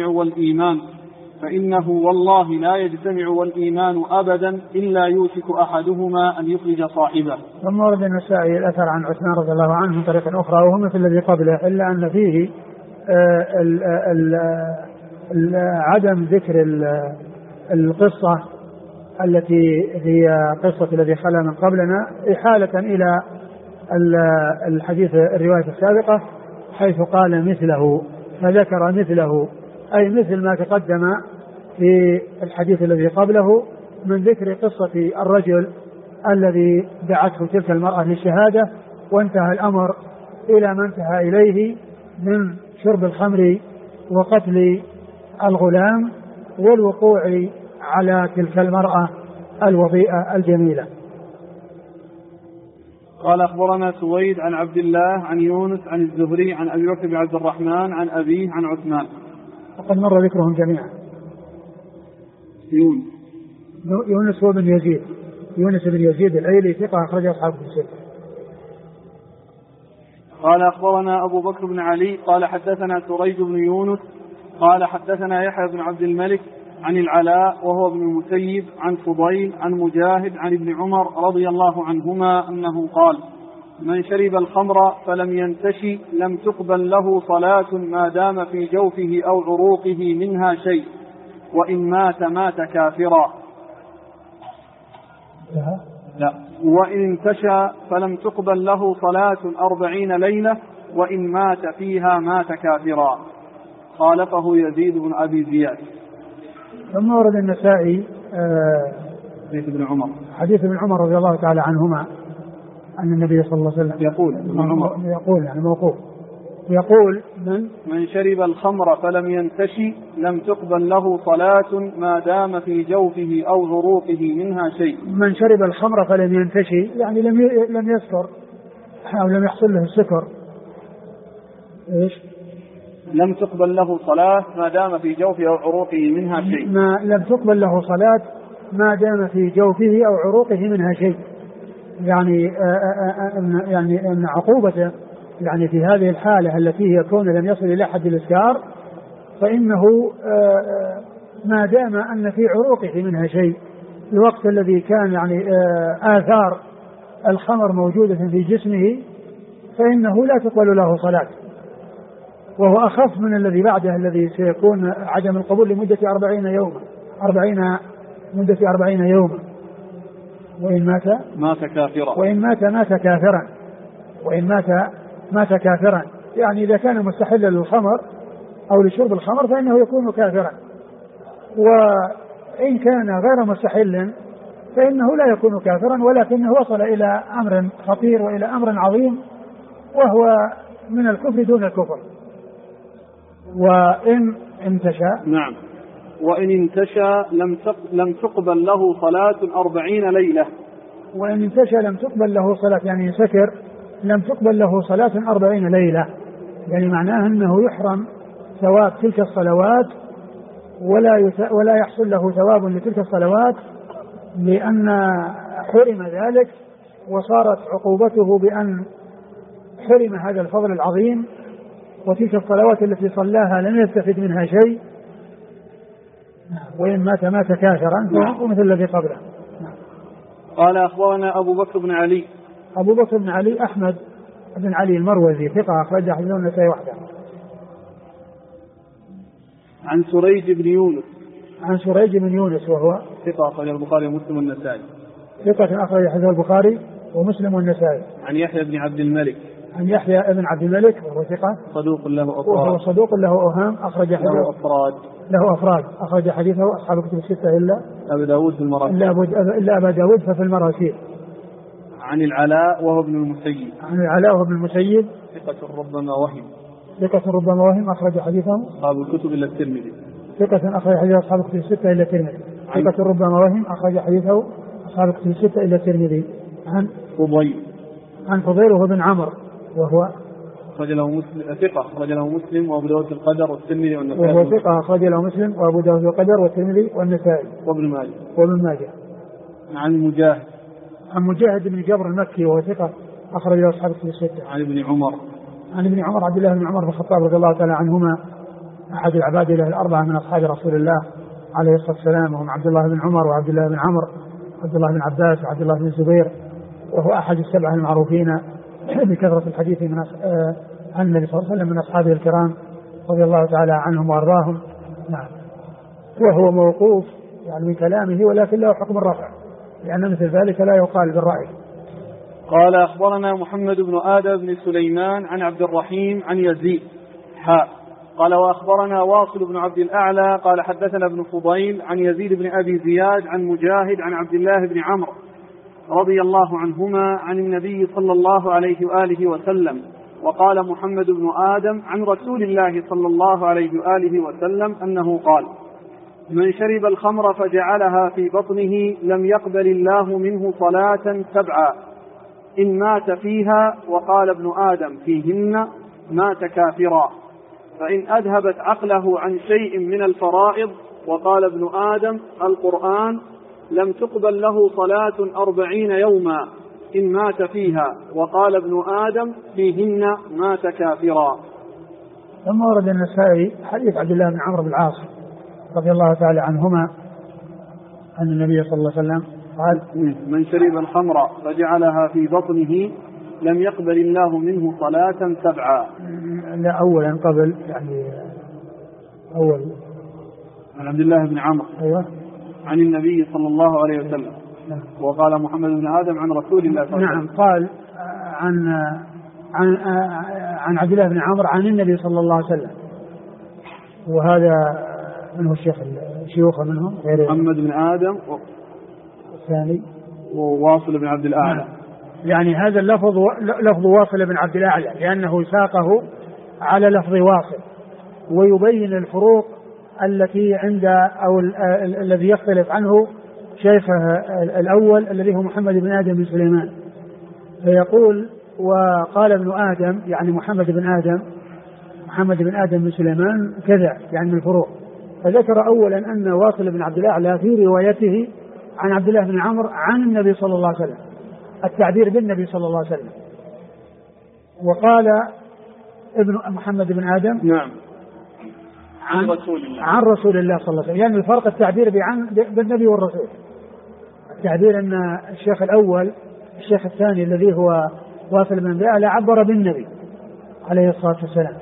يجتمع والإيمان أبدا إلا يوشك أحدهما أن يخرج صاحبه. ثم ورد النسائي الأثر عن عثمان رضي الله عنه من طريق أخرى وهو مثل الذي قبله، إلا أن فيه عدم ذكر القصة التي هي قصة الذي خلا من قبلنا إحالة إلى الحديث الرواية السابقة حيث قال مثله، فذكر مثله أي مثل ما تقدم في الحديث الذي قبله من ذكر قصة الرجل الذي دعته تلك المرأة للشهادة، وانتهى الأمر إلى ما انتهى إليه من شرب الخمر وقتل الغلام والوقوع على تلك المرأة الوضيئة الجميلة. قال: أخبرنا سويد عن عبد الله عن يونس عن الزهري عن أبي بكر بن عبد الرحمن عن أبيه عن عثمان. وقد مر ذكرهم جميعا. يونس هو بن يزيد، يونس بن يزيد الأيلي ثقة أخرجه أصحاب الكتب. قال: أخبرنا أبو بكر بن علي قال حدثنا سريج بن يونس قال حدثنا يحيى بن عبد الملك عن العلاء وهو ابن المسيب عن فضيل عن مجاهد عن ابن عمر رضي الله عنهما أنه قال: من شرب الخمر فلم ينتشي لم تقبل له صلاة ما دام في جوفه أو عروقه منها شيء، وإن مات كافرا. لا، وإن انتشى فلم تقبل له صلاة 40 ليلة، وإن مات فيها مات كافرا. خالفه يزيد بن أبي زياد. ثم ورد النسائي حديث ابن عمر رضي الله تعالى عنهما أن النبي صلى الله عليه وسلم يقول يعني موقوف، يقول: من شرب الخمر فلم ينتشي لم تقبل له صلاة ما دام في جوفه أو عروقه منها شيء. من شرب الخمر فلم ينتشي يعني لم يسكر أو لم يحصل له السكر. إيش؟ لم تقبل له صلاة ما دام في جوفه أو عروقه منها شيء. لم تقبل له صلاة ما دام في جوفه أو عروقه منها شيء، يعني أن عقوبته يعني في هذه الحالة التي يكون لم يصل إلى حد الإسكار، فإنه ما دام أن في عروقه منها شيء الوقت الذي كان يعني آثار الخمر موجودة في جسمه، فإنه لا تقبل له صلاة، وهو أخف من الذي بعده الذي سيكون عدم القبول لمدة 40 يوما، مدة 40 يوما. وإن مات كافرا يعني إذا كان مستحلا للخمر أو لشرب الخمر فإنه يكون كافرا، وإن كان غير مستحل فإنه لا يكون كافرا، ولكنه وصل إلى أمر خطير وإلى أمر عظيم وهو من الكفر دون الكفر. وإن انتشى لم تقبل له صلاة 40 ليلة. وإن انتشى لم تقبل له صلاة يعني سكر لم تقبل له صلاة 40 ليلة، يعني معناه أنه يحرم ثواب تلك الصلوات ولا يحصل له ثواب لتلك الصلوات لأن حرم ذلك، وصارت عقوبته بأن حرم هذا الفضل العظيم، وتلك الصلوات التي صلاها لم يستفد منها شيء. وإن مات كافرا مثل الذي قبله. قال: أخبرنا أبو بكر بن علي أحمد بن علي المروزي ثقة أخرج حديثه النسائي وحده. عن سريج بن يونس وهو ثقة أخرج البخاري ومسلم والنسائي. ثقة أخرج حديثه البخاري ومسلم والنسائي. عن يحيى بن عبد الملك وهو ثقة صدوق له أوهام أخرج حديثه له أفراد أخرج حديثه أصحاب الكتب الستة إلا أبا داود في المراسيل إلا أبا داود ففي المراسيل. عن العلاء وهو ابن المسيب ثقة ربما وهم أخرج حديثه أصحاب الكتب إلا الترمذي. ثقة أخرج حديثه أصحاب الكتب الستة إلا الترمذي. ثقة ربما وهم أخرج حديثه أصحاب الكتب الستة إلا الترمذي. عن فضيل وهو بن عمرو وهو أخرج له مسلم ثقة أخرج له مسلم وأبو داود في القدر والترمذي والنسائي. وهو ثقة أخرج له مسلم وأبو داود في القدر والترمذي والنسائي وابن ماجه. عن مجاهد بن جبر المكي وهو ثقة أخرج له أصحاب الكتب الستة. عن ابن عمر عبد الله بن عمر بن الخطاب رضي الله تعالى عنهما أحد العباد له الأربعة من أصحاب رسول الله عليه الصلاة والسلام، وهم عبد الله بن عمر وعبد الله بن عمرو وعبد الله بن عباس وعبد الله بن الزبير، وهو أحد السبعة المعروفين بكثرة الحديث عن النبي صلى الله عليه وسلم من أصحابه الكرام رضي الله تعالى عنهم وأرضاهم. نعم. وهو موقوف يعني من كلامه، ولكن له حكم الرفع، لأن مثل ذلك لا يقال بالرأي. قال أخبرنا محمد بن آدم بن سليمان عن عبد الرحيم عن يزيد قال وأخبرنا واصل بن عبد الأعلى قال حدثنا ابن فضيل عن يزيد بن أبي زياد عن مجاهد عن عبد الله بن عمرو رضي الله عنهما عن النبي صلى الله عليه وآله وسلم. وقال محمد بن آدم عن رسول الله صلى الله عليه وآله وسلم أنه قال: من شرب الخمر فجعلها في بطنه لم يقبل الله منه صلاة 7 إن مات فيها. وقال ابن آدم فيهن مات كافرا، فإن أذهبت عقله عن شيء من الفرائض. وقال ابن آدم القرآن لم تقبل له صلاة 40 يوما إن مات فيها. وقال ابن آدم فيهن مات كافرا. ثم ورد النسائي حديث عبد الله بن عمرو بن العاص رضي الله تعالى عنهما أن النبي صلى الله عليه وسلم قال: من شرب الخمر فجعلها في بطنه لم يقبل الله منه صلاة 7. لا أولا قبل يعني أول عن عبد الله بن عمرو أيوة عن النبي صلى الله عليه وسلم. وقال محمد بن آدم عن رسول الله صلى الله عليه وسلم. نعم. قال عن عبد الله بن عمرو عن النبي صلى الله عليه وسلم. وهذا منه الشيوخ منهم غير محمد بن آدم الثاني وواصل بن عبد الأعلى. يعني هذا اللفظ لفظ واصل بن عبد الأعلى لأنه ساقه على لفظ واصل، ويبين الفروق التي عند أو الذي يختلف عنه شيخه الأول الذي هو محمد بن آدم بن سليمان. فيقول: وقال ابن آدم يعني محمد بن آدم بن سليمان كذا، يعني من الفروق. فذكر أولا أن واصل بن عبد الأعلى في روايته عن عبد الله بن عمرو عن النبي صلى الله عليه وسلم، التعبير بالنبي صلى الله عليه وسلم. وقال ابن محمد بن آدم نعم عن رسول الله صلى الله عليه وسلم، يعني الفرق التعبير بالنبي والرسول. التعبير أن الشيخ الأول الشيخ الثاني الذي هو واصل بن عبد الأعلى عبر بالنبي عليه الصلاة والسلام،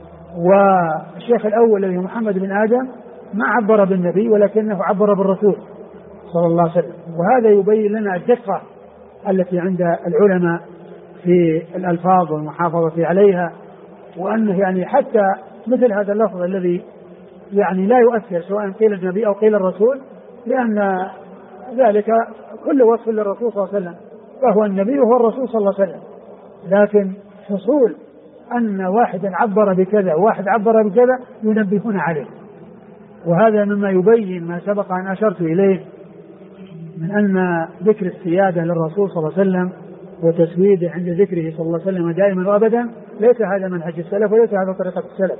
والشيخ الأول الذي هو محمد بن آدم ما عبر بالنبي ولكنه عبر بالرسول صلى الله عليه وسلم. وهذا يبين لنا الدقة التي عند العلماء في الألفاظ والمحافظة عليها، وأنه يعني حتى مثل هذا اللفظ الذي يعني لا يؤثر سواء قيل النبي أو قيل الرسول، لأن ذلك كل وصف للرسول صلى الله عليه وسلم، فهو النبي وهو الرسول صلى الله عليه وسلم. لكن حصول أن واحدا عبر بكذا وواحد عبر بكذا ينبهون عليه، وهذا مما يبين ما سبق أن أشرت إليه من أن ذكر السيادة للرسول صلى الله عليه وسلم وتسويده عند ذكره صلى الله عليه وسلم دائما وأبدا ليس هذا منهج السلف وليس هذا طريقة السلف،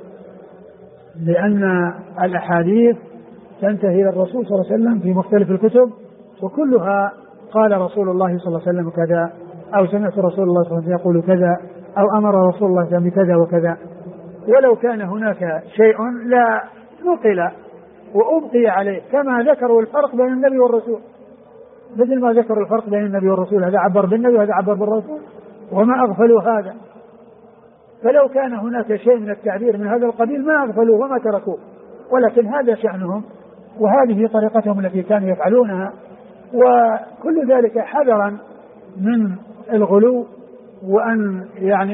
لأن الأحاديث تنتهي إلى الرسول صلى الله عليه وسلم في مختلف الكتب، وكلها قال رسول الله صلى الله عليه وسلم كذا، أو سمعت رسول الله صلى الله عليه وسلم يقول كذا، أو أمر رسول الله صلى الله عليه وسلم بكذا وكذا. ولو كان هناك شيء لا نقل وأبقي عليه، كما ذكروا الفرق بين النبي والرسول، مثل ما ذكروا الفرق بين النبي والرسول، هذا عبر بالنبي وهذا عبر بالرسول، وما أغفلوا هذا. فلو كان هناك شيء من التعبير من هذا القبيل ما أغفلوه وما تركوه، ولكن هذا شأنهم وهذه طريقتهم التي كانوا يفعلونها، وكل ذلك حذرا من الغلو، وأن يعني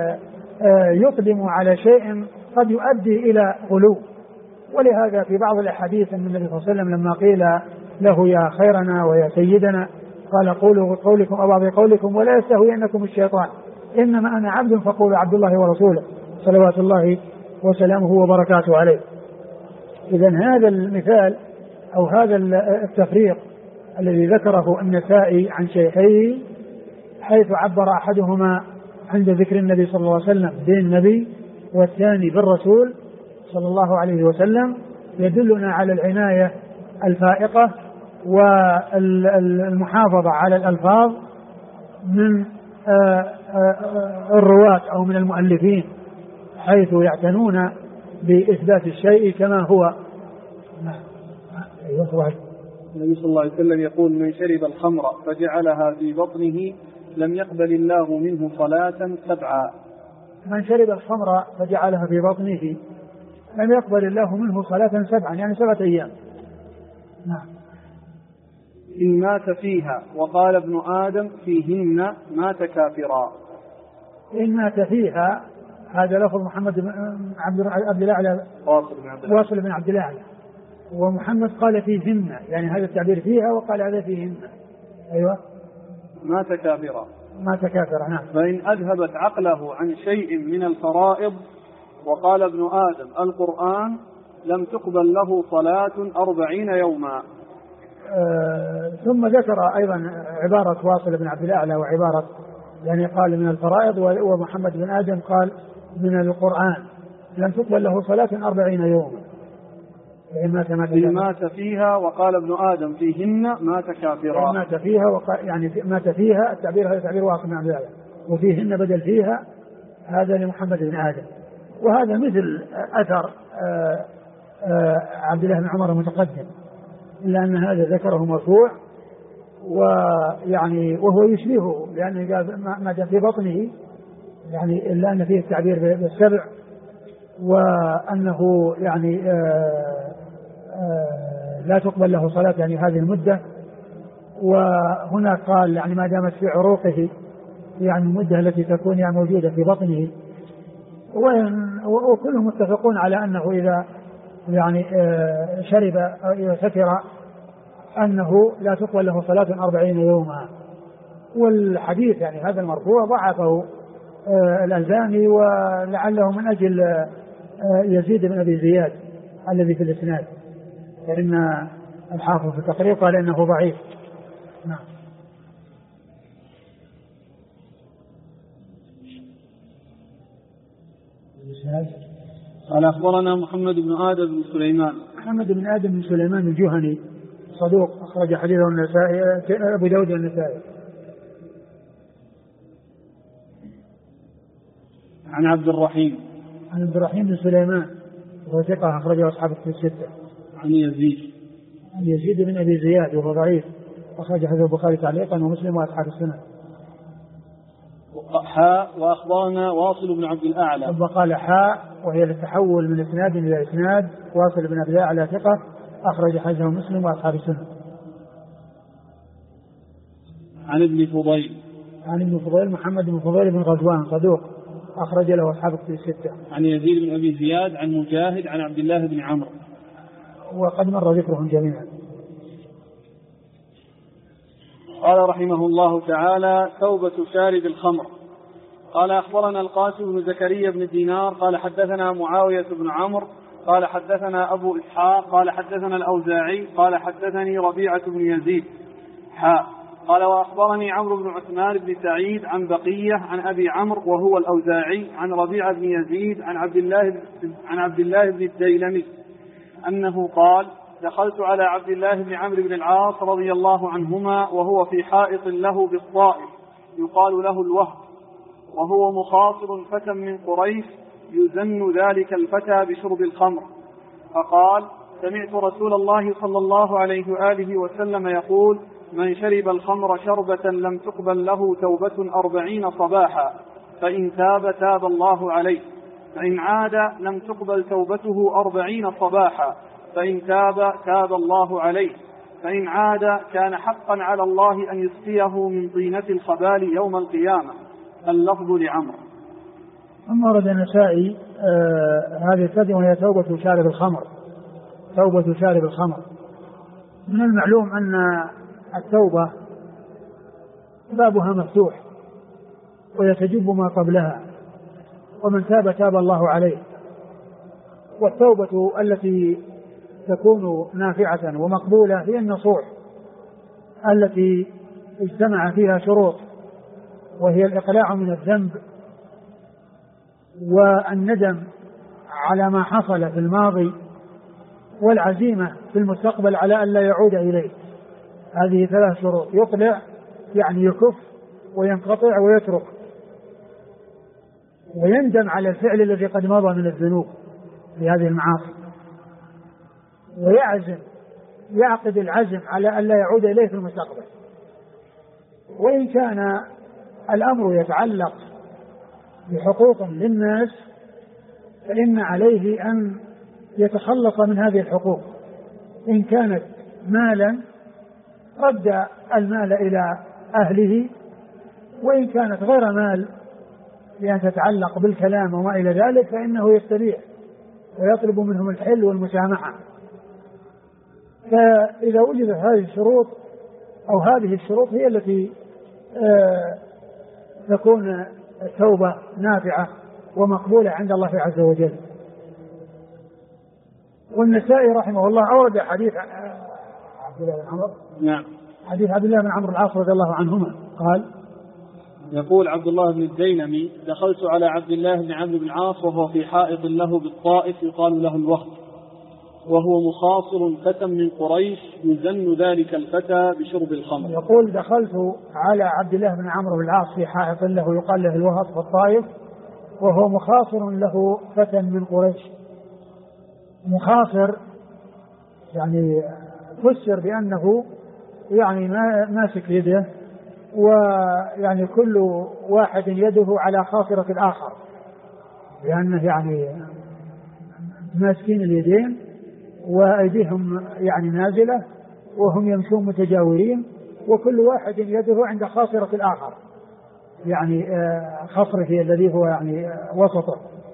يقدموا على شيء قد يؤدي إلى غلو. ولهذا في بعض الأحاديث أن النبي صلى الله عليه وسلم لما قيل له يا خيرنا ويا سيدنا قال: قولوا قولكم أو بعض قولكم ولا يستهوينكم الشيطان، إنما أنا عبد فقولوا عبد الله ورسوله صلوات الله وسلامه وبركاته عليه. إذن هذا المثال أو هذا التفريق الذي ذكره النسائي عن شيخيه، حيث عبر أحدهما عند ذكر النبي صلى الله عليه وسلم بالنبي والثاني بالرسول صلى الله عليه وسلم يدلنا على العناية الفائقة والمحافظة على الألفاظ من الرواة أو من المؤلفين، حيث يعتنون بإثبات الشيء كما هو. النبي صلى الله عليه وسلم يقول: من شرب الخمر فجعلها في بطنه لم يقبل الله منه صلاة 7. من شرب الخمر فجعلها في بطنه لم يقبل الله منه صلاة 7، يعني 7 أيام. نعم. إن مات فيها، وقال ابن آدم فيهن مات كافرا. إن مات فيها، هذا لفظ محمد بن عبد الأعلى واصل بن عبد الأعلى، ومحمد قال فيهن، يعني هذا التعبير فيها، وقال هذا فيهن. أيوة. مات كافرا. مات كافرا. نعم. فإن أذهبت عقله عن شيء من الفرائض، وقال ابن آدم القرآن، لم تقبل له صلاة 40 يوما. ثم ذكر أيضا عبارة واصل بن عبد الأعلى وعبارة يعني قال من الفرائض، ومحمد بن آدم قال من القرآن لم تقبل له صلاة 40 يوما. إن مات فيها، وقال ابن آدم فيهن مات كافرا. مات فيها يعني مات فيها، التعبير هذا تعبير واصل بن عبد الأعلى، وفيهن بدل فيها، هذا لمحمد بن آدم. وهذا مثل أثر عبد الله بن عمر المتقدم، إلا أن هذا ذكره مرفوع، ويعني وهو يشبهه، لأنه قال ما جاء في بطنه، يعني إلا أن فيه التعبير بالسبع، وأنه يعني لا تقبل له صلاة يعني هذه المدة. وهنا قال يعني ما دامت في عروقه، يعني المدة التي تكون يعني موجودة في بطنه، وكلهم متفقون على أنه إذا يعني شرب أو سكر أنه لا تقبل له صلاة 40 يوما. والحديث يعني هذا المرفوع ضعفه الألباني، ولعله من أجل يزيد بن أبي زياد الذي في الإسناد، فإن الحافظ في التقريب قال إنه ضعيف. نعم. قال أخبرنا محمد بن آدم بن سليمان. محمد بن آدم بن سليمان الجهني صدوق، أخرج حديثه النسائي، أبو داود النسائي. عن عبد الرحيم بن سليمان وهو ثقة، أخرجه أصحاب الكتب الستة. عن يزيد بن أبي زياد وهو ضعيف، أخرج حديث البخاري تعليقا ومسلم وأصحاب السنة. وأخبرنا واصل بن عبد الأعلى. ثم قال حاء، وهي التحول من إسناد إلى إسناد. واصل بن عبد الأعلى ثقة، أخرج حديثه مسلم وأصحاب السنة. عن ابن فضيل محمد بن فضيل بن غزوان صدوق، أخرج له أصحاب الكتب الستة. عن يزيد بن أبي زياد عن مجاهد عن عبد الله بن عمرو، وقد مر ذكرهم جميعا. قال رحمه الله تعالى: توبة شارب الخمر. قال أخبرنا القاسم بن زكريا بن دينار قال حدثنا معاوية بن عمرو قال حدثنا أبو إسحاق قال حدثنا الأوزاعي قال حدثني ربيعة بن يزيد قال وأخبرني عمرو بن عثمان بن سعيد عن بقية عن أبي عمرو وهو الأوزاعي عن ربيعة بن يزيد عن عبد الله بن الديلمي أنه قال: دخلت على عبد الله بن عمرو بن العاص رضي الله عنهما وهو في حائط له بالطائف يقال له الوهب، وهو مخاصر فتى من قريش يزن ذلك الفتى بشرب الخمر، فقال: سمعت رسول الله صلى الله عليه وآله وسلم يقول: من شرب الخمر شربة لم تقبل له توبة 40 صباحا، فإن تاب تاب الله عليه، فإن عاد لم تقبل توبته 40 صباحا، فإن تاب تاب الله عليه، فإن عاد كان حقا على الله أن يسقيه من طينة الخبال يوم القيامة. اللفظ لعمرو. ثم ورد النسائي هذه الترجمة وهي توبة شارب الخمر. توبة شارب الخمر. من المعلوم أن التوبة بابها مفتوح ويتجب ما قبلها، ومن تاب تاب الله عليه. والتوبة التي تكون نافعة ومقبولة هي النصوح التي اجتمع فيها شروط، وهي الإقلاع من الذنب والندم على ما حصل في الماضي والعزيمة في المستقبل على أن لا يعود إليه. هذه 3 شروط: يقلع يعني يكف وينقطع ويترك، ويندم على الفعل الذي قد مضى من الذنوب بهذه المعاصي، ويعزم يعقد العزم على أن لا يعود إليه في المستقبل. وإن كان الأمر يتعلق بحقوق للناس فإن عليه أن يتخلص من هذه الحقوق. إن كانت مالا رد المال إلى أهله، وإن كانت غير مال لأن تتعلق بالكلام وما إلى ذلك فإنه يستبيح ويطلب منهم الحل والمسامحة. فإذا وجدت هذه الشروط أو هذه الشروط هي التي تكون التوبة نافعة ومقبولة عند الله عز وجل. والنسائي رحمه الله أورد حديث عبد الله بن عمرو، نعم، حديث عبد الله بن عمرو العاص رضي الله عنهما قال: يقول عبد الله بن الديلمي: دخلت على عبد الله بن عمرو بن العاص وهو في حائط له بالطائف يقال له الوخت، وهو مخاصر فتى من قريش يزن ذلك الفتى بشرب الخمر. يقول: دخلت على عبد الله بن عمرو بن العاص في حائط له يقال له الوخت في الطائف وهو مخاصر له فتى من قريش. مخاصر يعني فسر بأنه يعني ماسك يده، ويعني كل واحد يده على خاصرة الآخر، لأنه يعني ماسكين اليدين وأيديهم يعني نازلة وهم يمشون متجاورين، وكل واحد يده عند خاصرة الآخر، يعني خصره الذي هو يعني وسطه،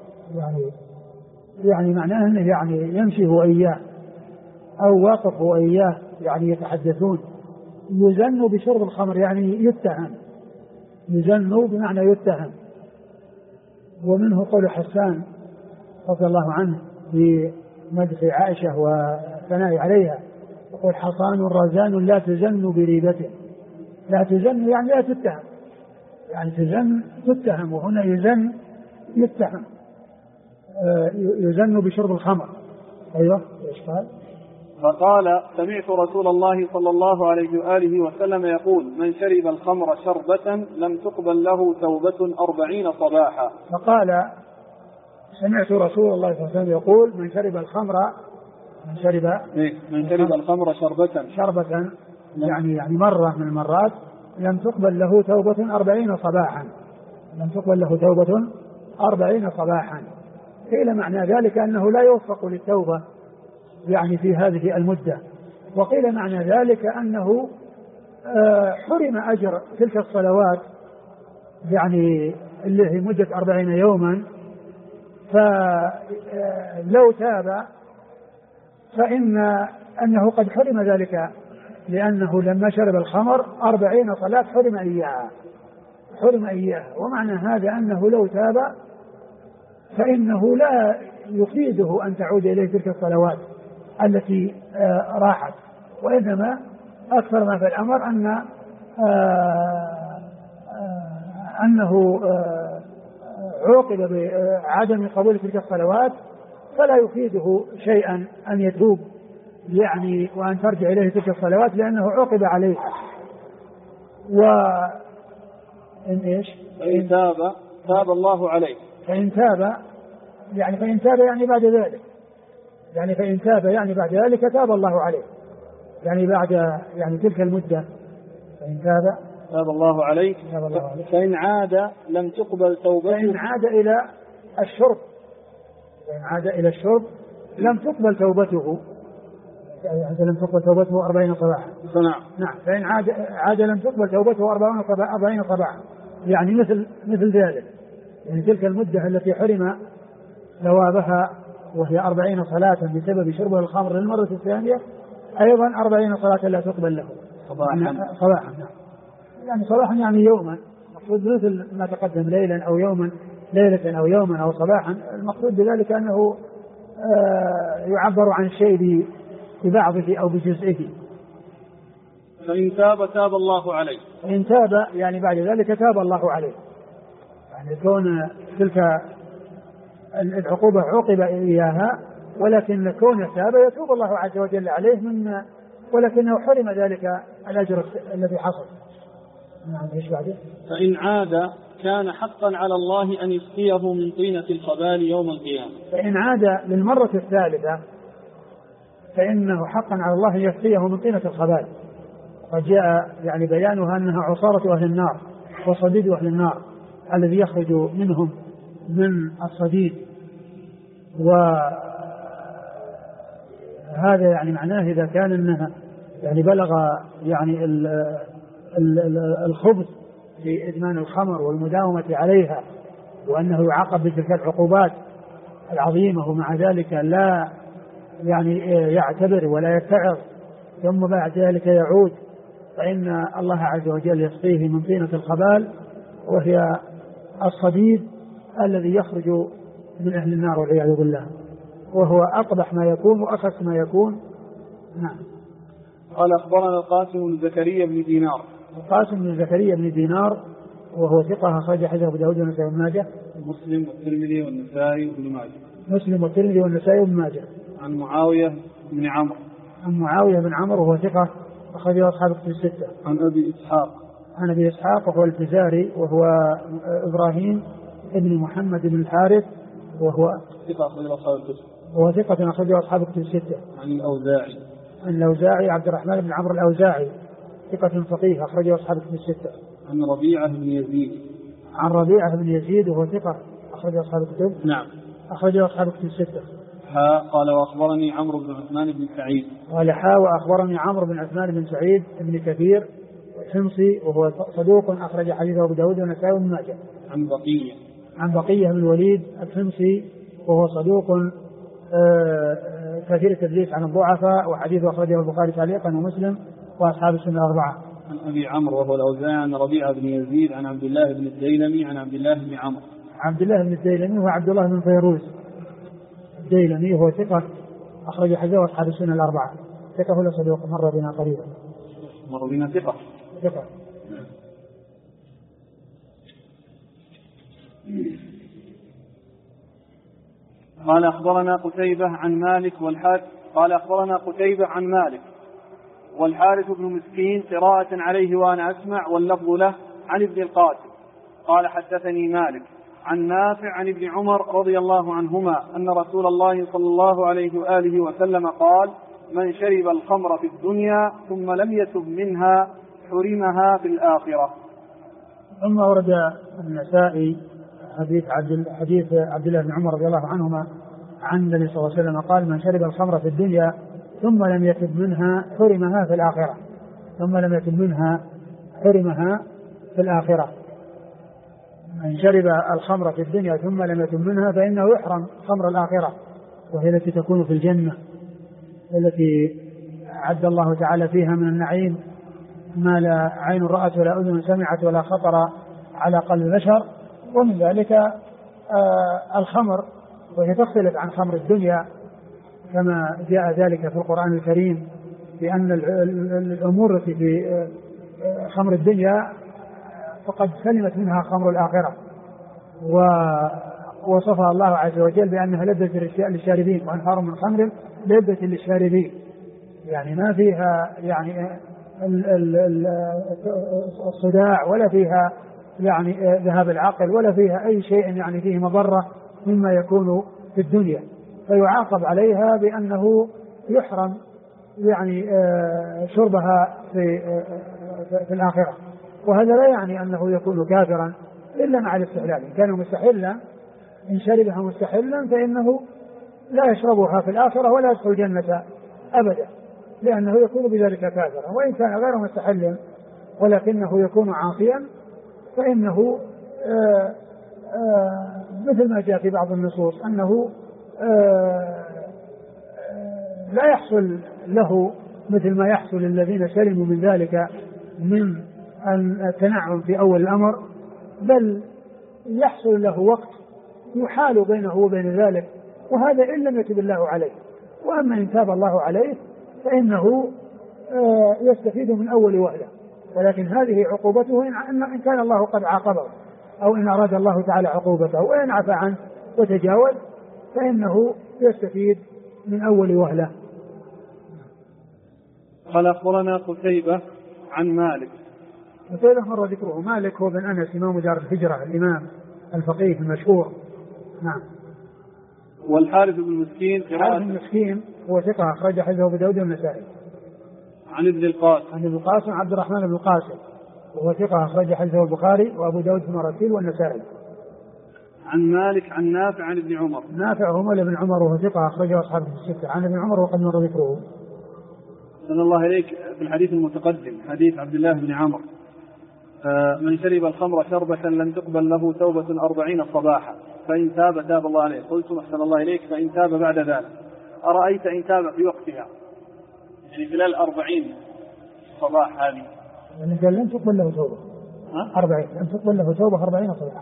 يعني معناه أنه يعني يمشي هو إياه أو واقف هو إياه، يعني يتحدثون. يزن بشرب الخمر يعني يتهم، يزن بمعنى يتهم. ومنه قول حسان رضي الله عنه في مدح عائشة وثناء عليها، يقول: حصان رزان لا تزن بريبته. لا تزن يعني لا تتهم، يعني تزن تتهم، وهنا يزن يتهم. يزن بشرب الخمر. أيوة، إيش قال؟ فقال: سمعت رسول الله صلى الله عليه وآله وسلم يقول: من شرب الخمر شربة لم تقبل له توبة 40 صباحا. فقال: سمعت رسول الله صلى الله عليه وسلم يقول: من شرب الخمر من شرب الخمر شربة يعني مرة من المرات لم تقبل له توبة 40 صباحا. لم تقبل له توبة 40 صباحا. قيل معنى ذلك أنه لا يوفق للتوبة يعني في هذه المدة، وقيل معنى ذلك أنه حرم أجر تلك الصلوات يعني اللي هي مدة 40 يوما، فلو تاب فإن أنه قد حرم ذلك، لأنه لما شرب الخمر 40 صلاة حرم إياها. ومعنى هذا أنه لو تاب فإنه لا يفيده أن تعود إليه تلك الصلوات التي راحت، وإنما أكثر ما في الأمر أنه عوقب بعدم قبول تلك الصلوات، فلا يفيده شيئا أن يتوب يعني وأن ترجع إليه تلك الصلوات، لأنه عوقب عليها. وإن إيش؟ فإن تاب الله عليه. فإن تاب يعني بعد ذلك، يعني فإن تاب يعني بعد ذلك تاب الله عليه، يعني بعد يعني تلك المدة فإن تاب الله عليه. فإن عاد لم تقبل توبته. فإن عاد إلى الشرب لم تقبل توبته، يعني لم تقبل توبته 40 صباحا. نعم. فإن عاد لم تقبل توبته 40 صباحا، يعني مثل ذلك، يعني تلك المدة التي حرم ثوابها وهي 40 صلاة بسبب شربه الخمر للمرة الثانية، أيضا 40 صلاة لا تقبل له صباحا. نعم. يعني صباحا يعني يوما، المقصود مثل ما تقدم ليلا أو يوما، ليلة أو يوما أو صباحا. المقصود بذلك أنه يعبر عن الشيء ببعضه أو بجزئه. فإن تاب الله عليه. فإن تاب يعني بعد ذلك تاب الله عليه، يعني كون تلك العقوبة عوقب إياها، ولكن كونه تاب يتوب الله عز وجل عليه ولكنه حرم ذلك الأجر الذي حصل. نعم. ايش بعده؟ فإن عاد كان حقا على الله أن يسقيه من طينة الخبال يوم القيامة. فإن عاد للمرة الثالثة فإنه حقا على الله أن يسقيه من طينة الخبال. قد جاء يعني بيانها أنها عصارة أهل النار وصديد أهل النار الذي يخرج منهم من الصديد، وهذا يعني معناه إذا كان أنها يعني بلغ يعني الخبث في إدمان الخمر والمداومة عليها، وأنه يعاقب بتلك العقوبات العظيمة، ومع ذلك لا يعني يعتبر ولا يتعظ، ثم بعد ذلك يعود، فإن الله عز وجل يسقيه من طينة الخبال وهي الصديد الذي يخرج من أهل النار والعياذ بالله، وهو أقبح ما يكون وأخس ما يكون. نعم. قال أخبرنا القاسم بن زكريا بن دينار. القاسم بن زكريا بن دينار وهو ثقة أخرج حديثه أبو داود والنسائي وابن ماجه. مسلم والترمذي والنسائي وابن ماجه. مسلم والترمذي والنسائي وابن ماجه. عن معاوية بن عمرو. عن معاوية بن عمرو وهو ثقة أخرجه أصحاب الكتب الستة. عن أبي إسحاق. عن أبي إسحاق وهو الفزاري وهو إبراهيم ابن محمد بن الحارث وهو ثقة أخرجه أصحاب الكتب. وهو ثقة أخرجه أصحاب الكتب الستة. عن الأوزاعي. عن الأوزاعي عبد الرحمن بن عمرو الأوزاعي ثقة فقيه أخرجه أصحاب الكتب الستة. عن ربيعة بن يزيد. عن ربيعة بن يزيد وهو ثقة أخرجه أصحاب الكتب. نعم. أخرجه أصحاب الكتب الستة. قال وأخبرني عمرو بن عثمان بن سعيد. قال وأخبرني عمرو بن عثمان بن سعيد بن كثير الحمصي وهو صدوق أخرج حديثه أبو داود والنسائي وابن ماجه. عن بقية. عن بقية بن الوليد الحمصي وهو صدوق كثير التدليس عن الضعفاء، وحديثه أخرجه البخاري تعليقا ومسلم وأصحاب السنة الأربعة. عن أبي عمرو وهو الأوزاعي عن ربيعة بن يزيد عن عبد الله بن الديلمي عن عبد الله بن عمرو. عبد الله بن الديلمي هو عبد الله بن فيروز الديلمي وهو ثقة أخرج حديثه أصحاب السنة الأربعة. ثقة ولا صدوق؟ مر بنا قريبا. مر بنا ثقة. ثقة. قال أخبرنا قتيبة عن مالك والحارث. قال أخبرنا قتيبة عن مالك والحارث بن مسكين قراءة عليه وأنا أسمع واللفظ له عن ابن القاسم قال حدثني مالك عن نافع عن ابن عمر رضي الله عنهما أن رسول الله صلى الله عليه وآله وسلم قال: من شرب الخمر في الدنيا ثم لم يتب منها حرمها في الآخرة. ثم ورد النسائي حديث عبد الله بن عمر رضي الله عنهما عن النبي صلى الله عليه وسلم قال: من شرب الخمر في الدنيا ثم لم يتب منها حرمها في الآخرة. ثم لم يتب منها حرمها في الآخرة. من شرب الخمر في الدنيا ثم لم يتب منها فإنه يحرم خمر الآخرة، وهي التي تكون في الجنة التي أعد الله تعالى فيها من النعيم ما لا عين رأت ولا أذن سمعت ولا خطر على قلب بشر. ومن ذلك الخمر، وهي تختلف عن خمر الدنيا كما جاء ذلك في القرآن الكريم، بأن الأمور التي في خمر الدنيا فقد سلمت منها خمر الآخرة، ووصفها الله عز وجل بأنها لذة للشاربين وأنهار من خمر لذة للشاربين، يعني ما فيها يعني الصداع ولا فيها يعني ذهاب العقل ولا فيها أي شيء يعني فيه مضرة مما يكون في الدنيا، فيعاقب عليها بأنه يحرم يعني شربها في الآخرة. وهذا لا يعني أنه يكون كافرا إلا مع الاستحلال. إن كان مستحلا، إن شربها مستحلا فإنه لا يشربها في الآخرة ولا يدخل الجنة أبدا، لأنه يكون بذلك كافرا. وإن كان غير مستحل ولكنه يكون عاصيا فإنه مثل ما جاء في بعض النصوص أنه لا يحصل له مثل ما يحصل للذين سلموا من ذلك من التنعم في أول الأمر، بل يحصل له وقت يحال بينه وبين ذلك، وهذا إن لم يتب الله عليه. وأما إن تاب الله عليه فإنه يستفيد من أول وهلة، ولكن هذه عقوبته إن كان الله قد عاقبه، أو إن أراد الله تعالى عقوبته، وإن عفى عنه وتجاوز فإنه يستفيد من أول وهلة. قال أخبرنا قتيبة عن مالك. قتيبة مر ذكره. مالك هو بن أنس إمام دار الهجرة الإمام الفقيه المشهور. نعم. والحارث بن مسكين الحارث بن مسكين هو ثقة أخرج حديثه أبو داود والنسائي. عن ابن القاسم. عن ابن القاسم عبد الرحمن بن القاسم وهو ثقة أخرج حديثه البخاري وأبو داود في المراسيل والنسائي. عن مالك عن نافع عن ابن عمر. نافع هو مولى ابن عمر وهو ثقة أخرجه أصحابه في الستة. عن ابن عمر وقد مر ذكره. صلى الله عليك في الحديث المتقدم حديث عبد الله بن عمر من شرب الخمر شربة لم تقبل له توبة 40 صباحا فإن تاب تاب الله عليه. قلت أحسن الله إليك فإن تاب بعد ذلك أرأيت إن تاب في وقتها يعني خلال 40 صباح هذه يعني قال لن تقبل له توبة 40 لن تقبل له توبة 40 صباحا.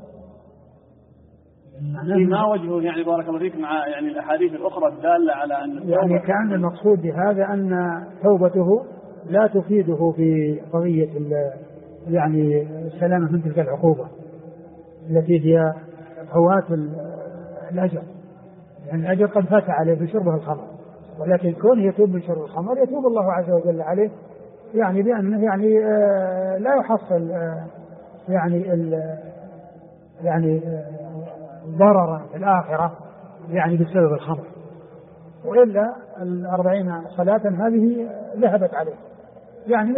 ما وجهه يعني بارك الله فيك مع يعني الأحاديث الأخرى الدالة على أن يعني كان المقصود بهذا أن توبته لا تفيده في قضية يعني السلامة من تلك العقوبة التي هي فوات الأجر. يعني الأجر قد فات عليه بشربه الخمر ولكن كونه يتوب من شرب الخمر يتوب الله عز وجل عليه يعني بأنه يعني لا يحصل يعني ضررا في الآخرة يعني بسبب الخمر. وإلا 40 صلاة هذه ذهبت عليه يعني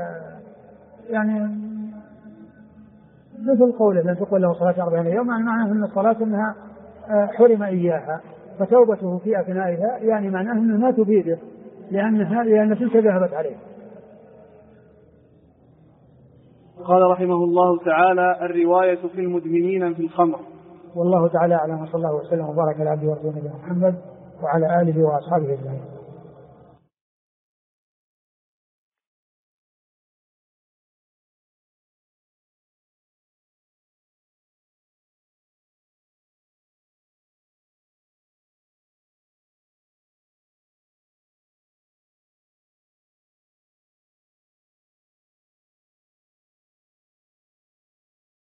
مثل قوله لن تقبل له صلاة 40 يوما معناه أن الصلاة أنها حرم إياها فتوبته في أثنائها يعني معناه أنه ما تفيده لأن تلك ذهبت عليه. قال رحمه الله تعالى الرواية في المدمنين في الخمر. والله تعالى أعلم وصلى الله وسلم وبارك على عبده ورسوله محمد وعلى آله وأصحابه أجمعين.